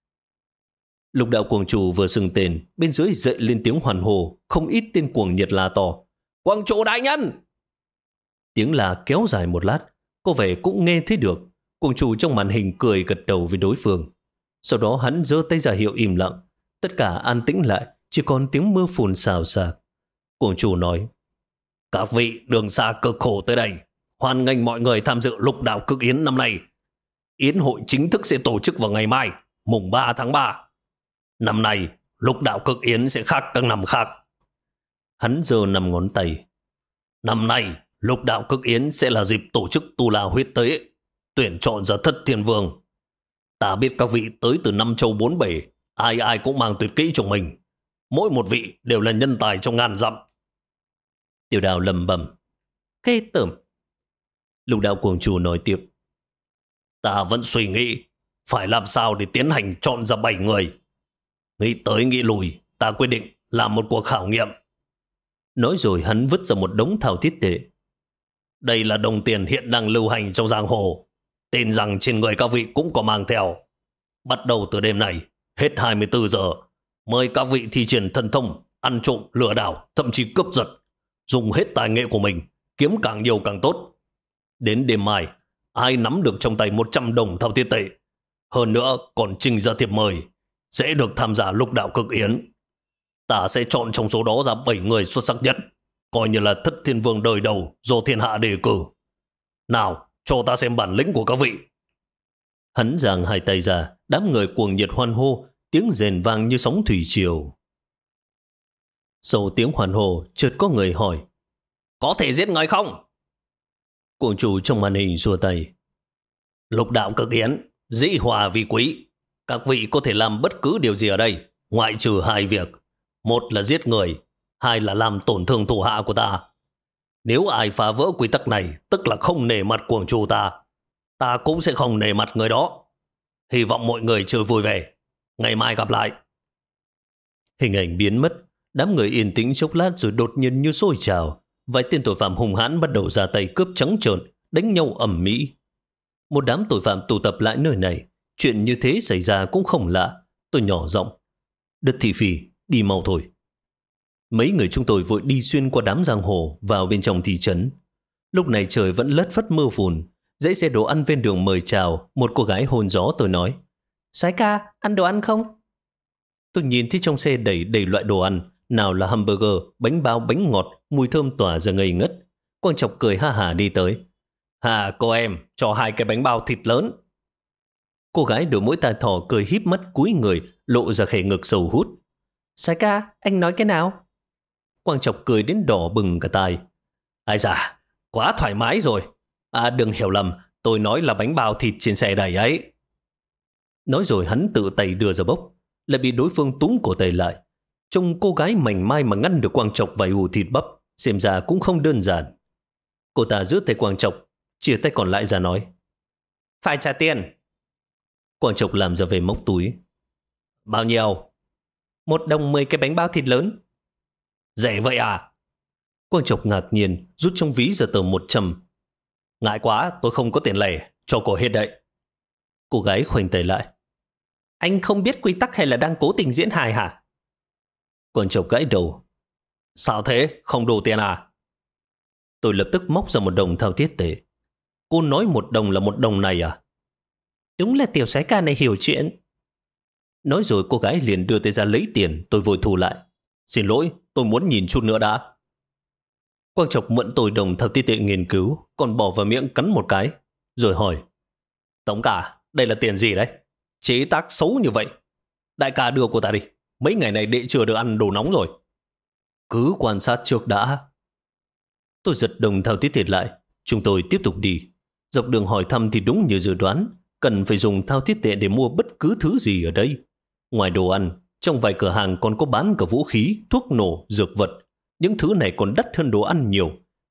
Lục đạo cuồng chủ vừa xưng tên, bên dưới dậy lên tiếng hoàn hồ, không ít tên cuồng nhiệt la to: Cuồng chủ đại nhân! Tiếng la kéo dài một lát, có vẻ cũng nghe thấy được. Cuồng chủ trong màn hình cười gật đầu với đối phương. Sau đó hắn giơ tay ra hiệu im lặng. Tất cả an tĩnh lại, chỉ còn tiếng mưa phùn xào xạc. Cuồng chủ nói: Các vị đường xa cực khổ tới đây, hoan nghênh mọi người tham dự Lục đạo cực yến năm nay. Yến hội chính thức sẽ tổ chức vào ngày mai, mùng 3 tháng 3. Năm nay, Lục đạo cực yến sẽ khác các năm khác. Hắn giơ 5 ngón tay. Năm nay, Lục đạo cực yến sẽ là dịp tổ chức tu la huyết tế, tuyển chọn ra thất thiên vương. Ta biết các vị tới từ 5 châu 4 bể, ai ai cũng mang tuyệt kỹ trong mình. Mỗi một vị đều là nhân tài trong ngàn dặm. Tiểu Đào lầm bầm: Ghê tởm. Lục đạo cuồng chủ nói tiếp: Ta vẫn suy nghĩ phải làm sao để tiến hành chọn ra 7 người. Nghĩ tới nghĩ lùi, ta quyết định làm một cuộc khảo nghiệm. Nói rồi hắn vứt ra một đống thảo thiết tệ. Đây là đồng tiền hiện đang lưu hành trong giang hồ. Tin rằng trên người các vị cũng có mang theo. Bắt đầu từ đêm này, hết 24 giờ, mời các vị thi triển thần thông, ăn trộm, lừa đảo, thậm chí cướp giật. Dùng hết tài nghệ của mình, kiếm càng nhiều càng tốt. Đến đêm mai, ai nắm được trong tay 100 đồng thảo thiết tệ, hơn nữa còn trình ra thiệp mời, sẽ được tham gia Lục đạo cực yến. Ta sẽ chọn trong số đó ra 7 người xuất sắc nhất, coi như là thất thiên vương đời đầu do thiên hạ đề cử. Nào, cho ta xem bản lĩnh của các vị. Hắn giang hai tay ra, đám người cuồng nhiệt hoan hô, tiếng rền vang như sóng thủy triều. Sau tiếng hoan hô, chợt có người hỏi: Có thể giết người không? Cuồng chủ trong màn hình xua tay: Lục đạo cực yến, dĩ hòa vi quý. Các vị có thể làm bất cứ điều gì ở đây, ngoại trừ 2 việc. Một là giết người, 2 là làm tổn thương thủ hạ của ta. Nếu ai phá vỡ quy tắc này, tức là không nể mặt cuồng chủ ta. Ta cũng sẽ không nể mặt người đó. Hy vọng mọi người chơi vui vẻ. Ngày mai gặp lại. Hình ảnh biến mất. Đám người yên tĩnh chốc lát rồi đột nhiên như sôi trào. Vài tên tội phạm hung hãn bắt đầu ra tay cướp trắng trợn, đánh nhau ầm ĩ. Một đám tội phạm tụ tập lại nơi này. Chuyện như thế xảy ra cũng không lạ. Tôi nhỏ giọng: Đất thị phi, đi mau thôi. Mấy người chúng tôi vội đi xuyên qua đám giang hồ vào bên trong thị trấn. Lúc này trời vẫn lất phất mưa phùn. Dãy xe đồ ăn ven đường mời chào. Một cô gái hôn gió. Tôi nói: Soái ca, ăn đồ ăn không? Tôi nhìn thấy trong xe đầy loại đồ ăn. Nào là hamburger, bánh bao, bánh ngọt, mùi thơm tỏa ra ngây ngất. Quang Chọc cười ha hả đi tới: Hà cô em, cho 2 cái bánh bao thịt lớn. Cô gái đôi mũi tai thỏ cười híp mắt cúi người, lộ ra khẽ ngực sầu hút. Soái ca, anh nói cái nào? Quang Chọc cười đến đỏ bừng cả tai. Ai da, quá thoải mái rồi. À đừng hiểu lầm, tôi nói là bánh bao thịt trên xe đầy ấy. Nói rồi hắn tự tay đưa ra bốc, lại bị đối phương túm cổ tay lại. Trông cô gái mảnh mai mà ngăn được Quang Chọc vài ù thịt bắp, xem ra cũng không đơn giản. Cô ta rút tay Quang Chọc, chia tay còn lại ra nói: Phải trả tiền. Quang Chọc làm ra về móc túi. Bao nhiêu? 1 đồng 10 cái bánh bao thịt lớn. Rẻ vậy à? Quang Chọc ngạc nhiên, rút trong ví ra tờ 100. Ngại quá, tôi không có tiền lẻ, cho cô hết đấy. Cô gái khoanh tay lại. Anh không biết quy tắc hay là đang cố tình diễn hài hả? Quang Chọc gãi đầu. Sao thế, không đủ tiền à? Tôi lập tức móc ra 1 đồng thao thiết tệ. Cô nói 1 đồng là 1 đồng này à? Đúng là tiểu soái ca này hiểu chuyện. Nói rồi cô gái liền đưa tay ra lấy tiền. Tôi vội thu lại. Xin lỗi, tôi muốn nhìn chút nữa đã. Quang Chọc mượn tôi đồng thao thiết tệ nghiên cứu, còn bỏ vào miệng cắn một cái, rồi hỏi: Tống cả, đây là tiền gì đấy? Chế tác xấu như vậy. Đại ca đưa cô ta đi, mấy ngày này đệ chưa được ăn đồ nóng rồi. Cứ quan sát trước đã. Tôi giật đồng thao thiết tệ lại. Chúng tôi tiếp tục đi. Dọc đường hỏi thăm thì đúng như dự đoán, cần phải dùng thao thiết tệ để mua bất cứ thứ gì ở đây. Ngoài đồ ăn, trong vài cửa hàng còn có bán cả vũ khí, thuốc nổ, dược vật. Những thứ này còn đắt hơn đồ ăn nhiều.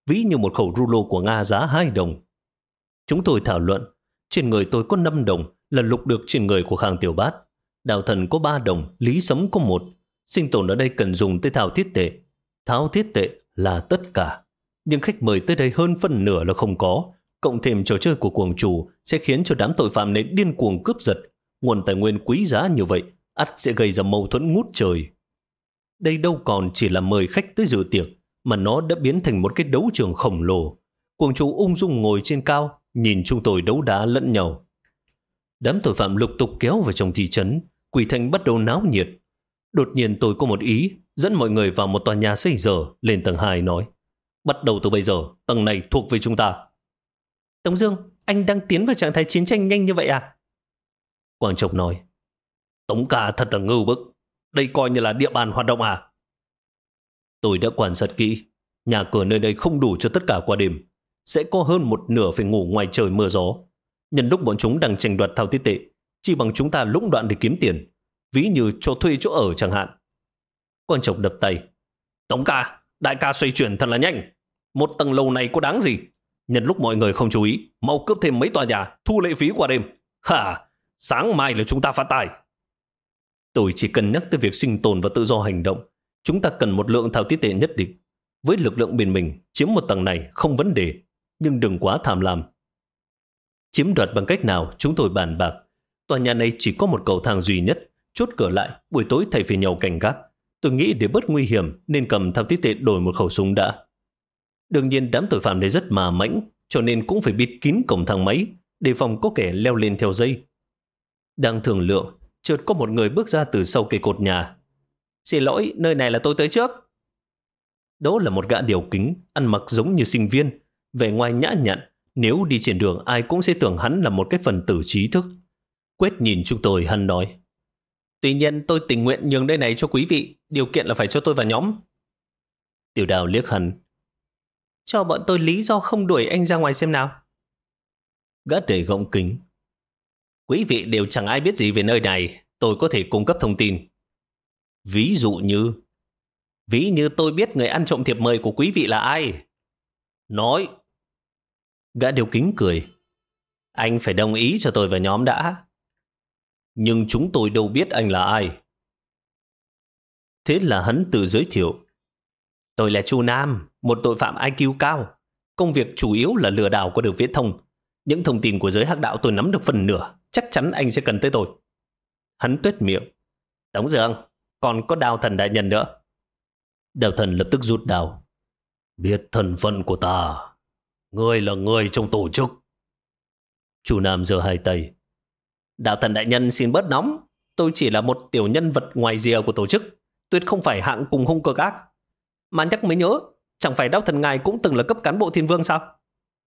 ví như một khẩu rulo của Nga giá 2 đồng. Chúng tôi thảo luận, trên người tôi có 5 đồng là lục được trên người của Khang Tiểu Bát. Đào Thần có 3 đồng, Lý Sấm có 1. Sinh tồn ở đây cần dùng tới thao thiết tệ. Thao thiết tệ là tất cả. Nhưng khách mời tới đây hơn phân nửa là không có. Cộng thêm trò chơi của cuồng chủ sẽ khiến cho đám tội phạm này điên cuồng cướp giật. Nguồn tài nguyên quý giá như vậy, ắt sẽ gây ra mâu thuẫn ngút trời. Đây đâu còn chỉ là mời khách tới dự tiệc, mà nó đã biến thành một cái đấu trường khổng lồ. Cuồng chủ ung dung ngồi trên cao, nhìn chúng tôi đấu đá lẫn nhau. Đám tội phạm lục tục kéo vào trong thị trấn, Quỷ Thành bắt đầu náo nhiệt. Đột nhiên tôi có một ý, dẫn mọi người vào một tòa nhà xây dở, lên tầng 2 nói: bắt đầu từ bây giờ, tầng này thuộc về chúng ta. Tống Dương, anh đang tiến vào trạng thái chiến tranh nhanh như vậy à? Quang Trộc nói: Tống ca thật là ngưu bức, đây coi như là địa bàn hoạt động à? Tôi đã quan sát kỹ, nhà cửa nơi đây không đủ cho tất cả qua đêm, sẽ có hơn một nửa phải ngủ ngoài trời mưa gió. Nhân lúc bọn chúng đang tranh đoạt thao thiết tệ, chỉ bằng chúng ta lũng đoạn để kiếm tiền, ví như cho thuê chỗ ở chẳng hạn. Quang Trộc đập tay: Tống ca, đại ca xoay chuyển thật là nhanh. Một tầng lầu này có đáng gì? Nhân lúc mọi người không chú ý, mau cướp thêm mấy tòa nhà, thu lệ phí qua đêm. Hả? Sáng mai là chúng ta phát tài. Tôi chỉ cân nhắc tới việc sinh tồn và tự do hành động. Chúng ta cần một lượng thao thiết tệ nhất định. Với lực lượng bên mình, chiếm một tầng này không vấn đề, nhưng đừng quá tham lam. Chiếm đoạt bằng cách nào chúng tôi bàn bạc. Tòa nhà này chỉ có một cầu thang duy nhất, chốt cửa lại, buổi tối thầy phải nhau cảnh gác. Tôi nghĩ để bớt nguy hiểm nên cầm thao thiết tệ đổi một khẩu súng đã. Đương nhiên đám tội phạm này rất mà mãnh, cho nên cũng phải bịt kín cổng thang máy, đề phòng có kẻ leo lên theo dây. Đang thương lượng, chợt có một người bước ra từ sau cây cột nhà. Xin lỗi, nơi này là tôi tới trước. Đó là một gã điều kính, ăn mặc giống như sinh viên, vẻ ngoài nhã nhặn. Nếu đi trên đường ai cũng sẽ tưởng hắn là một cái phần tử trí thức. Quét nhìn chúng tôi, hắn nói: Tuy nhiên tôi tình nguyện nhường nơi này cho quý vị, điều kiện là phải cho tôi vào nhóm. Tiểu Đào liếc hắn: Cho bọn tôi lý do không đuổi anh ra ngoài xem nào. Gã để gọng kính: Quý vị đều chẳng ai biết gì về nơi này, tôi có thể cung cấp thông tin. Ví dụ như... Ví như tôi biết người ăn trộm thiệp mời của quý vị là ai. Nói. Gã điều kính cười: Anh phải đồng ý cho tôi vào nhóm đã. Nhưng chúng tôi đâu biết anh là ai. Thế là hắn tự giới thiệu: Tôi là Chu Nam, một tội phạm IQ cao. Công việc chủ yếu là lừa đảo qua đường viễn thông. Những thông tin của giới hắc đạo tôi nắm được phần nửa, chắc chắn anh sẽ cần tới tôi. Hắn tuét miệng: Tống Dương, còn có Đào Thần đại nhân nữa. Đào Thần lập tức rút đao: Biết thân phận của ta, ngươi là người trong tổ chức. Chu Nam giơ hai tay: Đào Thần đại nhân xin bớt nóng, tôi chỉ là một tiểu nhân vật ngoài rìa của tổ chức, tuyệt không phải hạng cùng hung cực ác. Mà nhắc mới nhớ, chẳng phải Đao Thần ngài cũng từng là cấp cán bộ Thiên Vương sao?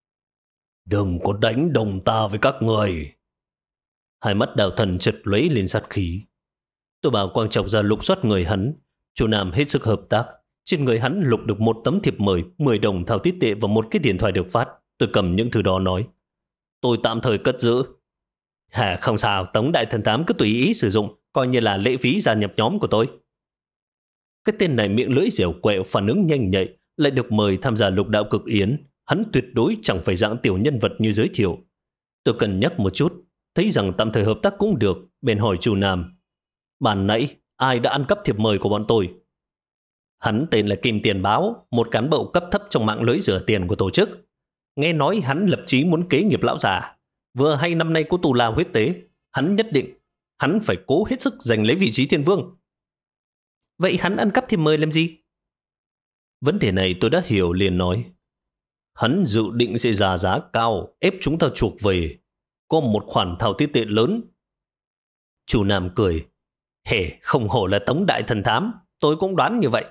Đừng có đánh đồng ta với các người. Hai mắt Đào Thần chợt lóe lên sát khí. Tôi bảo Quang Trọc ra lục soát người hắn. Chu Nam hết sức hợp tác. Trên người hắn lục được một tấm thiệp mời, 10 đồng thao thiết tệ và một cái điện thoại được phát. Tôi cầm những thứ đó nói: Tôi tạm thời cất giữ. Không sao, Tống Đại Thần Thám cứ tùy ý sử dụng, coi như là lễ phí gia nhập nhóm của tôi. Cái tên này miệng lưỡi dẻo quẹo, phản ứng nhanh nhạy, lại được mời tham gia lục đạo cực yến. Hắn tuyệt đối chẳng phải dạng tiểu nhân vật như giới thiệu. Tôi cân nhắc một chút, thấy rằng tạm thời hợp tác cũng được, bèn hỏi Chu Nam: Ban nãy ai đã ăn cắp thiệp mời của bọn tôi? Hắn tên là Kim Tiền Báo, một cán bộ cấp thấp trong mạng lưới rửa tiền của tổ chức. Nghe nói hắn lập chí muốn kế nghiệp lão già. Vừa hay năm nay có tù lao huyết tế, hắn nhất định hắn phải cố hết sức giành lấy vị trí Thiên Vương. Vậy hắn ăn cắp thiệp mời làm gì? Vấn đề này tôi đã hiểu, liền nói: Hắn dự định sẽ ra giá cao, ép chúng ta chuộc về. Có một khoản thao thiết tệ lớn. Chu Nam cười: Không hổ là Tống Đại Thần Thám, tôi cũng đoán như vậy.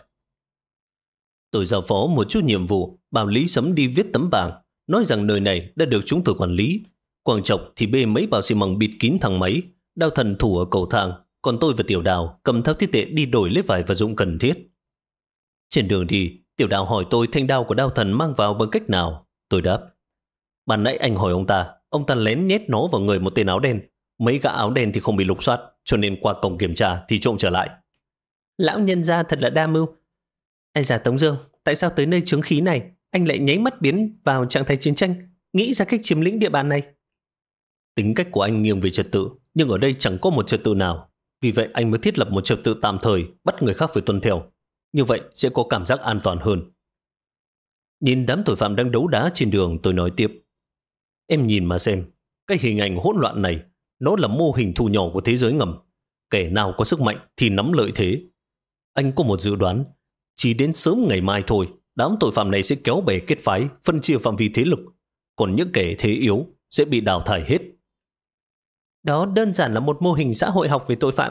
Tôi giao phó một chút nhiệm vụ, bảo Lý Sấm đi viết tấm bảng, nói rằng nơi này đã được chúng tôi quản lý. Quang Trọc thì bê mấy bao xi măng bịt kín thang máy, Đao Thần thủ ở cầu thang, còn tôi và Tiểu Đào cầm thao thiết tệ đi đổi lấy vài vật dụng cần thiết. Trên đường đi, Tiểu Đào hỏi tôi thanh đao của Đao Thần mang vào bằng cách nào. Tôi đáp: Ban nãy anh hỏi ông ta lén nhét nó vào người một tên áo đen. Mấy gã áo đen thì không bị lục soát, cho nên qua cổng kiểm tra thì trộm trở lại. Lão nhân gia thật là đa mưu. Ai già Tống Dương, tại sao tới nơi chướng khí này? anh lại nháy mắt biến vào trạng thái chiến tranh, nghĩ ra cách chiếm lĩnh địa bàn này. Tính cách của anh nghiêng về trật tự, nhưng ở đây chẳng có một trật tự nào. Vì vậy anh mới thiết lập một trật tự tạm thời, bắt người khác phải tuân theo. Như vậy sẽ có cảm giác an toàn hơn. Nhìn đám tội phạm đang đấu đá trên đường, tôi nói tiếp. Em nhìn mà xem, cái hình ảnh hỗn loạn này, nó là mô hình thu nhỏ của thế giới ngầm. Kẻ nào có sức mạnh thì nắm lợi thế. Anh có một dự đoán, chỉ đến sớm ngày mai thôi, đám tội phạm này sẽ kéo bè kết phái, phân chia phạm vi thế lực. Còn những kẻ thế yếu sẽ bị đào thải hết. Đó đơn giản là một mô hình xã hội học về tội phạm.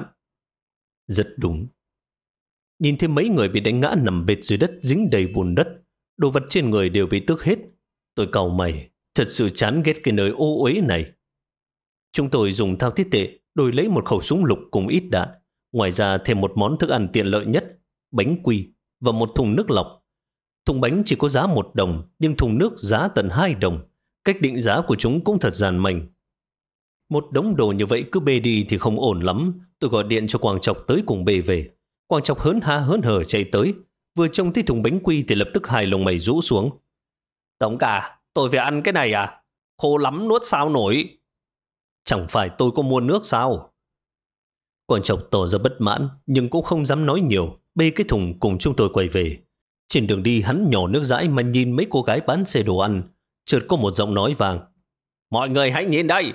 Rất đúng. Nhìn thấy mấy người bị đánh ngã nằm bệt dưới đất dính đầy bùn đất, đồ vật trên người đều bị tước hết. Tôi cau mày, thật sự chán ghét cái nơi ô uế này. Chúng tôi dùng thao thiết tệ đổi lấy một khẩu súng lục cùng ít đạn, ngoài ra thêm một món thức ăn tiện lợi nhất, bánh quy và một thùng nước lọc. Thùng bánh chỉ có giá 1 đồng, nhưng thùng nước giá tận 2 đồng. Cách định giá của chúng cũng thật giàn manh. Một đống đồ như vậy cứ bê đi thì không ổn lắm. Tôi gọi điện cho Quang Trọc tới cùng bê về. Quang Trọc hớn há hớn hở chạy tới. Vừa trông thấy thùng bánh quy thì lập tức hai lông mày rũ xuống. Tổng cả, tôi phải ăn cái này à? Khô lắm nuốt sao nổi. Chẳng phải tôi có mua nước sao? Quang Trọc tỏ ra bất mãn, nhưng cũng không dám nói nhiều. Bê cái thùng cùng chúng tôi quay về. Trên đường đi hắn nhỏ nước dãi mà nhìn mấy cô gái bán xe đồ ăn. Chợt có một giọng nói vang. Mọi người hãy nhìn đây!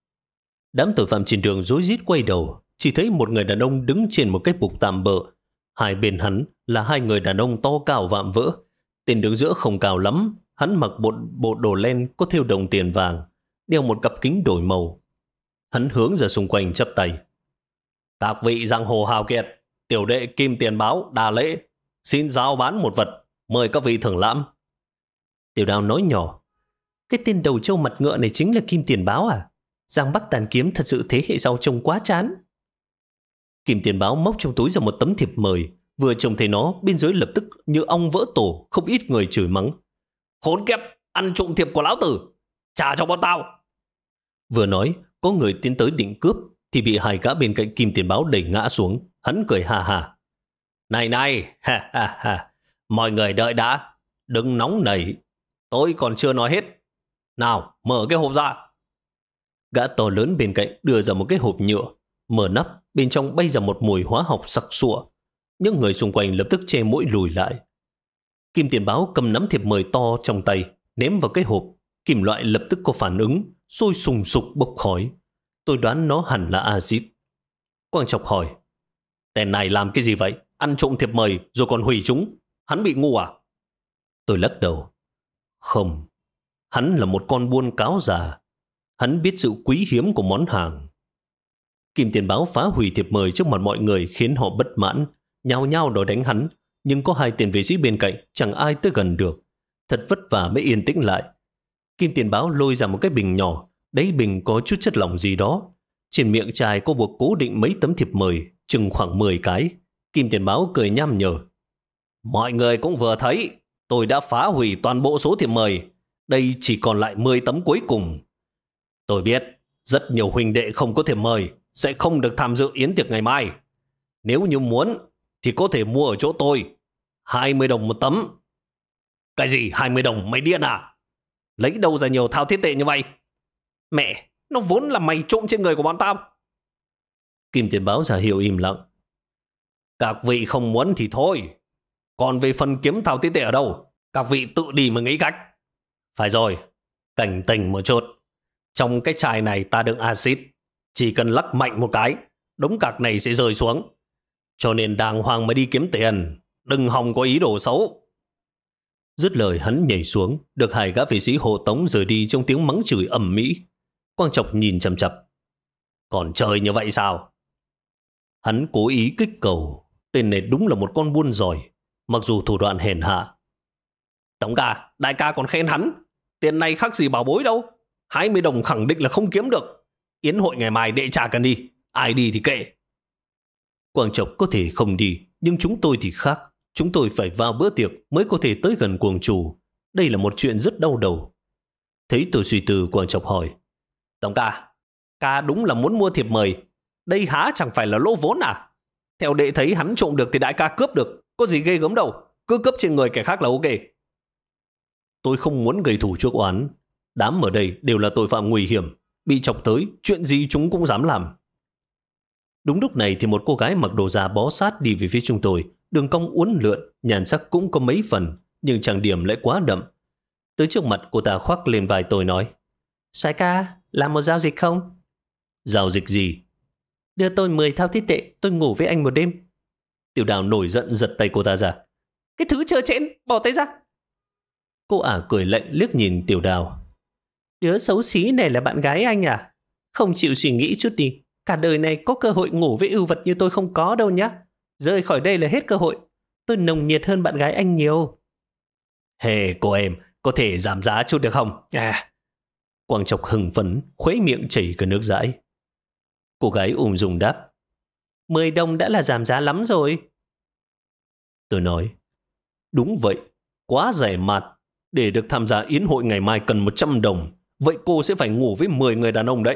Đám tội phạm trên đường rối rít quay đầu, chỉ thấy một người đàn ông đứng trên một cái bục tạm bợ. Hai bên hắn là hai người đàn ông to cao vạm vỡ. Tên đứng giữa không cao lắm, hắn mặc bộ đồ len có thêu đồng tiền vàng, đeo một cặp kính đổi màu. Hắn hướng ra xung quanh chắp tay. Các vị giang hồ hào kiệt, tiểu đệ Kim Tiền Báo đà lễ, xin giao bán một vật, mời các vị thưởng lãm. Tiểu Đào nói nhỏ. Cái tên đầu trâu mặt ngựa này chính là Kim Tiền Báo à? Giang Bắc Tàn Kiếm thật sự thế hệ sau trông quá chán. Kim Tiền Báo móc trong túi ra một tấm thiệp mời. Vừa trông thấy nó, bên dưới lập tức như ong vỡ tổ, không ít người chửi mắng. Khốn kiếp, ăn trộm thiệp của lão tử, trả cho bọn tao. Vừa nói, có người tiến tới định cướp, thì bị hai gã bên cạnh Kim Tiền Báo đẩy ngã xuống. Hắn cười hà hà. Này này, ha ha ha, mọi người đợi đã, đừng nóng nảy, tôi còn chưa nói hết. Nào, mở cái hộp ra. Gã to lớn bên cạnh đưa ra một cái hộp nhựa, mở nắp, bên trong bay ra một mùi hóa học sặc sụa. Những người xung quanh lập tức che mũi lùi lại. Kim Tiền Báo cầm nắm thiệp mời to trong tay, ném vào cái hộp. Kim loại lập tức có phản ứng, sôi sùng sục bốc khói. Tôi đoán nó hẳn là axit. Quang Trọc hỏi, tên này làm cái gì vậy? Ăn trộm thiệp mời rồi còn hủy chúng. Hắn bị ngu à? Tôi lắc đầu. Không, hắn là một con buôn cáo già. Hắn biết sự quý hiếm của món hàng. Kim Tiền Báo phá hủy thiệp mời trước mặt mọi người khiến họ bất mãn, nhao nhao đòi đánh hắn. Nhưng có hai tên vệ sĩ bên cạnh, chẳng ai tới gần được. Thật vất vả mới yên tĩnh lại. Kim Tiền Báo lôi ra một cái bình nhỏ, đáy bình có chút chất lỏng gì đó. Trên miệng chai có buộc cố định mấy tấm thiệp mời, chừng khoảng 10 cái. Kim Tiền Báo cười nham nhở. Mọi người cũng vừa thấy, tôi đã phá hủy toàn bộ số thiệp mời. Đây chỉ còn lại 10 tấm cuối cùng. Tôi biết, rất nhiều huynh đệ không có thiệp mời sẽ không được tham dự yến tiệc ngày mai. Nếu như muốn, thì có thể mua ở chỗ tôi. 20 đồng một tấm. Cái gì 20 đồng, mày điên à? Lấy đâu ra nhiều thao thiết tệ như vậy? Mẹ, nó vốn là mày trộm trên người của bọn tao. Kim Tiền Báo ra hiệu im lặng. Các vị không muốn thì thôi. Còn về phần kiếm thao thiết tệ ở đâu, các vị tự đi mà nghĩ cách. Phải rồi, cảnh tỉnh một chút. Trong cái chai này ta đựng axit. Chỉ cần lắc mạnh một cái, đống cạc này sẽ rơi xuống. Cho nên đàng hoàng mới đi kiếm tiền, đừng hòng có ý đồ xấu. Dứt lời hắn nhảy xuống, được hai gã vệ sĩ hộ tống rời đi trong tiếng mắng chửi ầm ĩ. Quang Trọc nhìn chằm chằm. Còn chơi như vậy sao? Hắn cố ý kích cầu. Tên này đúng là một con buôn giỏi, mặc dù thủ đoạn hèn hạ. Tổng ca, đại ca còn khen hắn. Tiền này khác gì bảo bối đâu. 20 đồng khẳng định là không kiếm được. Yến hội ngày mai đệ trả cần đi. Ai đi thì kệ. Quang Trọc có thể không đi, nhưng chúng tôi thì khác. Chúng tôi phải vào bữa tiệc mới có thể tới gần cuồng chủ. Đây là một chuyện rất đau đầu. Thấy tôi suy tư, Quang Trọc hỏi. Tổng ca, ca đúng là muốn mua thiệp mời. Đây há chẳng phải là lỗ vốn à? Theo đệ thấy hắn trộm được thì đại ca cướp được. Có gì ghê gớm đâu. Cứ cướp trên người kẻ khác là ok. Tôi không muốn gây thù chuốc oán. Đám ở đây đều là tội phạm nguy hiểm. Bị chọc tới, chuyện gì chúng cũng dám làm. Đúng lúc này thì một cô gái mặc đồ da bó sát đi về phía chúng tôi. Đường cong uốn lượn, nhan sắc cũng có mấy phần, nhưng trang điểm lại quá đậm. Tới trước mặt cô ta khoác lên vai tôi nói: Soái ca, làm một giao dịch không? Giao dịch gì? Đưa tôi 10 thao thiết tệ, tôi ngủ với anh một đêm. Tiểu Đào nổi giận giật tay cô ta ra. Cái thứ trơ trẽn, bỏ tay ra. Cô ả cười lạnh liếc nhìn Tiểu Đào. Đứa xấu xí này là bạn gái anh à? Không chịu suy nghĩ chút đi. Cả đời này có cơ hội ngủ với ưu vật như tôi không có đâu nhá. Rời khỏi đây là hết cơ hội. Tôi nồng nhiệt hơn bạn gái anh nhiều. Hề cô em, có thể giảm giá chút được không? Quang Trọc hừng phấn, khuấy miệng chảy cả nước dãi. Cô gái ung dung đáp: 10 đồng đã là giảm giá lắm rồi. Tôi nói: Đúng vậy, quá rẻ mạt. Để được tham gia yến hội ngày mai cần 100 đồng. Vậy cô sẽ phải ngủ với 10 người đàn ông đấy.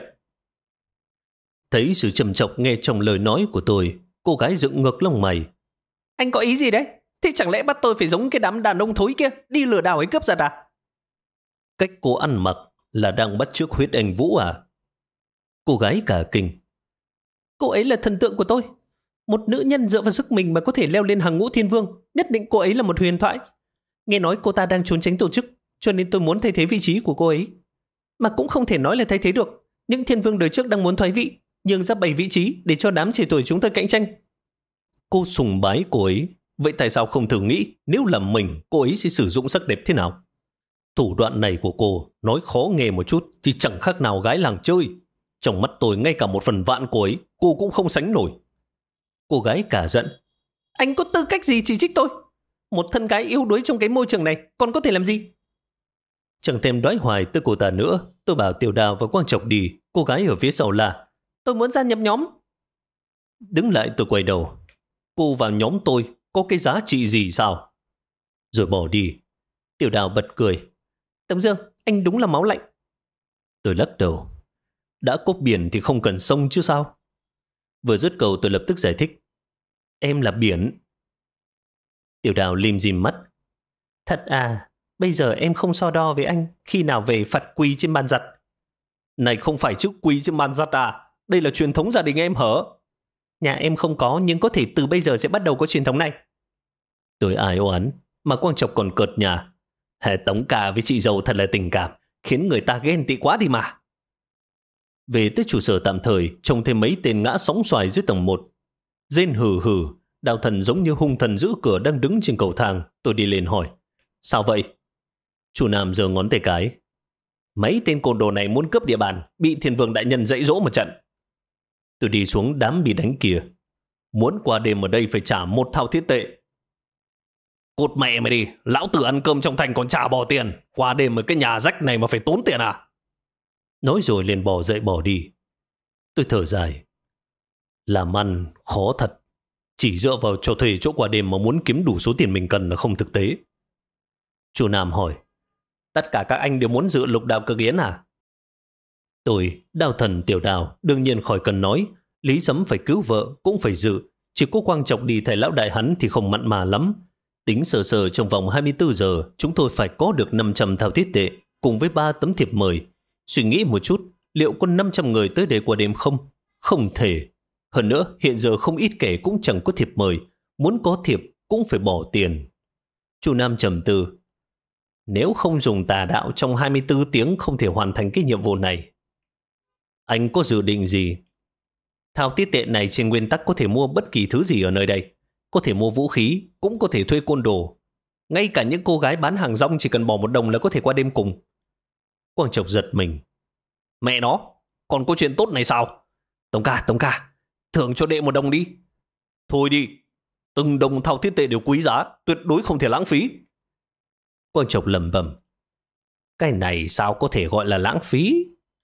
Thấy sự trầm trọng nghe trong lời nói của tôi, cô gái dựng ngược lông mày. Anh có ý gì đấy? Thế chẳng lẽ bắt tôi phải giống cái đám đàn ông thối kia, đi lừa đảo hay cướp giật à? Cách cô ăn mặc là đang bắt chước Huyết Anh Vũ à? Cô gái cả kinh. Cô ấy là thần tượng của tôi. Một nữ nhân dựa vào sức mình mà có thể leo lên hàng ngũ thiên vương. Nhất định cô ấy là một huyền thoại. Nghe nói cô ta đang trốn tránh tổ chức, cho nên tôi muốn thay thế vị trí của cô ấy. Mà cũng không thể nói là thay thế được. Những thiên vương đời trước đang muốn thoái vị, nhường ra 7 vị trí để cho đám trẻ tuổi chúng tôi cạnh tranh. Cô sùng bái cô ấy. Vậy tại sao không thử nghĩ nếu là mình, cô ấy sẽ sử dụng sắc đẹp thế nào? Thủ đoạn này của cô, nói khó nghe một chút thì chẳng khác nào gái làng chơi. Trong mắt tôi ngay cả 1/1000 cô ấy, cô cũng không sánh nổi. Cô gái cả giận. Anh có tư cách gì chỉ trích tôi? Một thân gái yếu đuối trong cái môi trường này còn có thể làm gì? Chẳng thèm đoái hoài tới cô ta nữa. Tôi bảo Tiểu Đào và Quang Trọc đi. Cô gái ở phía sau là: Tôi muốn gia nhập nhóm. Đứng lại tôi quay đầu. Cô vào nhóm tôi có cái giá trị gì sao? Rồi bỏ đi. Tiểu Đào bật cười. Tấm Dương, anh đúng là máu lạnh. Tôi lắc đầu. Đã có biển thì không cần sông chứ sao? Vừa dứt câu tôi lập tức giải thích. Em là biển. Tiểu Đào lim dim mắt. Thật à, bây giờ em không so đo với anh. Khi nào về phạt quỳ trên bàn giặt? Này không phải chữ quỳ trên bàn giặt à? Đây là truyền thống gia đình em hở? Nhà em không có, nhưng có thể từ bây giờ sẽ bắt đầu có truyền thống này. Tôi ai oán, mà Quang Trọc còn cợt nhà. Hệ Tống ca với chị dâu thật là tình cảm, khiến người ta ghen tị quá đi mà. Về tới trụ sở tạm thời, trông thêm mấy tên ngã sóng xoài dưới tầng 1. Rên hừ hừ, Đào Thần giống như hung thần giữ cửa đang đứng trên cầu thang. Tôi đi lên hỏi: Sao vậy? Chủ Nam giơ ngón tay cái. Mấy tên côn đồ này muốn cướp địa bàn, bị Thiên Vương đại nhân dạy dỗ một trận. Tôi đi xuống đám bị đánh kia. Muốn qua đêm ở đây phải trả 1 thao thiết tệ. Cột mẹ mày đi, lão tử ăn cơm trong thành còn trả bỏ tiền. Qua đêm ở cái nhà rách này mà phải tốn tiền à? Nói rồi liền bỏ dậy bỏ đi. Tôi thở dài. Làm ăn khó thật. Chỉ dựa vào cho thuê chỗ qua đêm mà muốn kiếm đủ số tiền mình cần là không thực tế. Chu Nam hỏi: Tất cả các anh đều muốn dự lục đạo cực yến à? Tôi, Đào Thần, Tiểu Đào đương nhiên khỏi cần nói. Lý Sấm phải cứu vợ cũng phải dự. Chỉ có Quang Trọc đi thầy lão đại hắn thì không mặn mà lắm. Tính sờ sờ trong vòng 24 giờ chúng tôi phải có được 500 thao thiết tệ cùng với 3 tấm thiệp mời. Suy nghĩ một chút, liệu có 500 người tới đây qua đêm không? Không thể. Hơn nữa, hiện giờ không ít kẻ cũng chẳng có thiệp mời. Muốn có thiệp cũng phải bỏ tiền. Chu Nam trầm tư. Nếu không dùng tà đạo trong 24 tiếng không thể hoàn thành cái nhiệm vụ này. Anh có dự định gì? Thao thiết tệ này trên nguyên tắc có thể mua bất kỳ thứ gì ở nơi đây. Có thể mua vũ khí, cũng có thể thuê côn đồ. Ngay cả những cô gái bán hàng rong chỉ cần bỏ 1 đồng là có thể qua đêm cùng. Quang Trọc giật mình. Mẹ nó, còn có chuyện tốt này sao? Tống ca, thưởng cho đệ 1 đồng đi. Thôi đi, từng đồng thao thiết tệ đều quý giá, tuyệt đối không thể lãng phí. Quang Trọc lẩm bẩm. Cái này sao có thể gọi là lãng phí?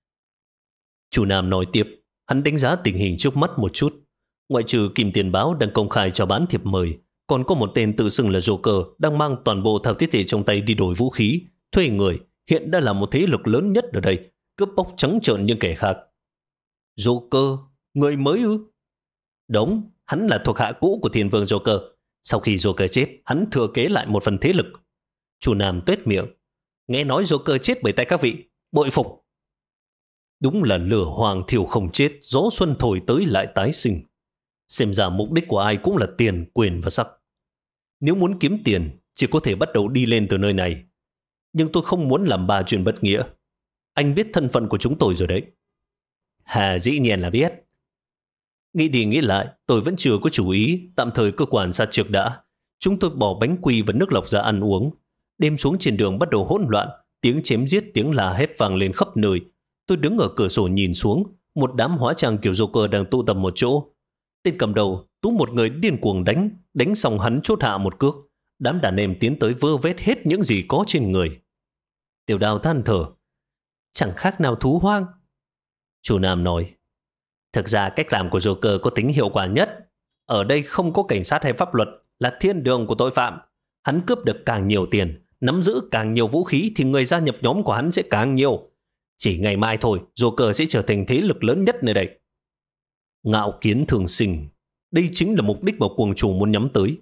Chủ Nam nói tiếp, hắn đánh giá tình hình trước mắt một chút. Ngoại trừ Kim Tiền Báo đang công khai cho bán thiệp mời, còn có một tên tự xưng là Joker đang mang toàn bộ thao thiết tệ trong tay đi đổi vũ khí, thuê người, hiện đã là một thế lực lớn nhất ở đây, cướp bóc trắng trợn những kẻ khác. Joker? Người mới ư? Đúng, hắn là thuộc hạ cũ của Thiên Vương Joker. Sau khi Joker chết, hắn thừa kế lại một phần thế lực. Chủ Nam tuét miệng. Nghe nói Joker chết bởi tay các vị. Bội phục. Đúng là lửa hoàng thiêu không chết, gió xuân thổi tới lại tái sinh. Xem ra mục đích của ai cũng là tiền, quyền và sắc. Nếu muốn kiếm tiền, chỉ có thể bắt đầu đi lên từ nơi này. Nhưng tôi không muốn làm ba chuyện bất nghĩa. Anh biết thân phận của chúng tôi rồi đấy. Hà, dĩ nhiên là biết. Nghĩ đi nghĩ lại, tôi vẫn chưa có chủ ý. Tạm thời cơ quan sát trực đã. Chúng tôi bỏ bánh quy và nước lọc ra ăn uống. Đêm xuống trên đường bắt đầu hỗn loạn. Tiếng chém giết, tiếng la hét vang lên khắp nơi. Tôi đứng ở cửa sổ nhìn xuống. Một đám hóa trang kiểu Joker đang tụ tập một chỗ. Tên cầm đầu túm một người điên cuồng đánh xong hắn chốt hạ một cước. Đám đàn em tiến tới vơ vét hết những gì có trên người. Tiểu Đào than thở. Chẳng khác nào thú hoang. Chú Nam nói. Thực ra cách làm của Joker có tính hiệu quả nhất. Ở đây không có cảnh sát hay pháp luật, là thiên đường của tội phạm. Hắn cướp được càng nhiều tiền, nắm giữ càng nhiều vũ khí thì người gia nhập nhóm của hắn sẽ càng nhiều. Chỉ ngày mai thôi, Joker sẽ trở thành thế lực lớn nhất nơi đây. Ngạo kiến thường sinh. Đây chính là mục đích mà cuồng chủ muốn nhắm tới.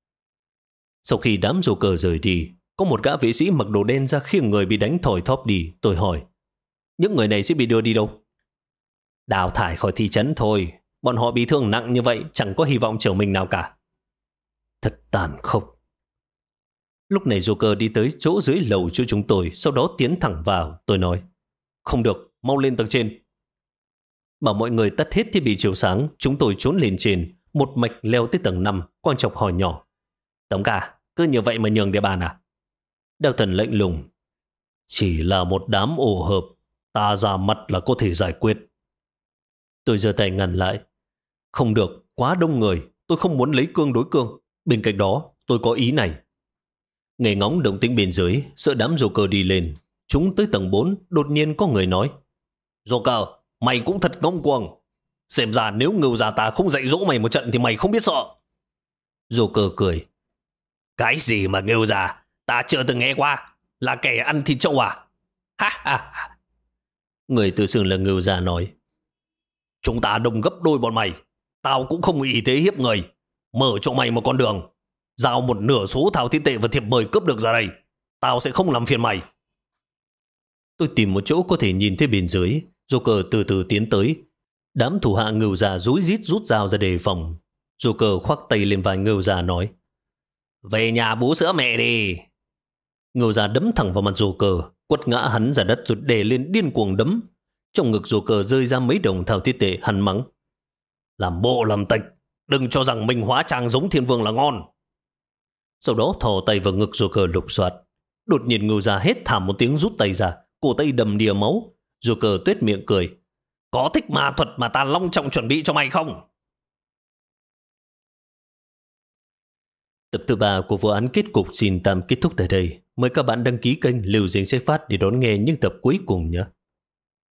Sau khi đám Joker rời đi, có một gã vệ sĩ mặc đồ đen ra khiêng người bị đánh thỏi thóp đi. Tôi hỏi, những người này sẽ bị đưa đi đâu? Đào thải khỏi thị trấn thôi. Bọn họ bị thương nặng như vậy, chẳng có hy vọng trở mình nào cả. Thật tàn khốc. Lúc này Joker đi tới chỗ dưới lầu cho chúng tôi, sau đó tiến thẳng vào. Tôi nói, không được, mau lên tầng trên. Bảo mọi người tắt hết thiết bị chiếu sáng, chúng tôi trốn lên trên, một mạch leo tới tầng 5, Quang Trọng hỏi nhỏ. Tổng cả, cứ như vậy mà nhường địa bàn à? Đao Thần lạnh lùng. Chỉ là một đám ổ hợp, ta ra mặt là có thể giải quyết. Tôi giơ tay ngăn lại. Không được, quá đông người, tôi không muốn lấy cương đối cương. Bên cạnh đó, tôi có ý này. Nghe ngóng động tĩnh bên dưới, sợ đám Joker đi lên. Chúng tới tầng 4, đột nhiên có người nói. Joker, mày cũng thật ngông cuồng. Xem ra nếu ngưu già ta không dạy dỗ mày một trận thì mày không biết sợ. Joker cười. Cái gì mà ngưu già, ta chưa từng nghe qua. Là kẻ ăn thịt trâu à? Ha ha ha. Người tự xưng là ngưu già nói. Chúng ta đông gấp đôi bọn mày. Tao cũng không ý thế hiếp người. Mở cho mày một con đường. Giao một nửa số thảo thiên tệ và thiệp mời cướp được ra đây. Tao sẽ không làm phiền mày. Tôi tìm một chỗ có thể nhìn thấy bên dưới. Joker từ từ tiến tới. Đám thủ hạ ngưu già rúi rít rút dao ra đề phòng. Joker khoác tay lên vai ngưu già nói. Về nhà bú sữa mẹ đi. Ngưu già đấm thẳng vào mặt Joker, quất ngã hắn ra đất rồi đè lên điên cuồng đấm. Trong ngực Joker rơi ra mấy đồng thảo thiết tệ, hắn mắng. Làm bộ làm tịch, đừng cho rằng mình hóa trang giống thiên vương là ngon. Sau đó thò tay vào ngực Joker lục soát. Đột nhiên Ngưu già hét thảm một tiếng rút tay ra, cổ tay đầm đìa máu. Joker tuét miệng cười. Có thích ma thuật mà ta long trọng chuẩn bị cho mày không? Tập thứ 3 của vụ án kết cục xin tạm kết thúc tại đây. Mời các bạn đăng ký kênh Lưu Dính Sách Phát để đón nghe những tập cuối cùng nhé.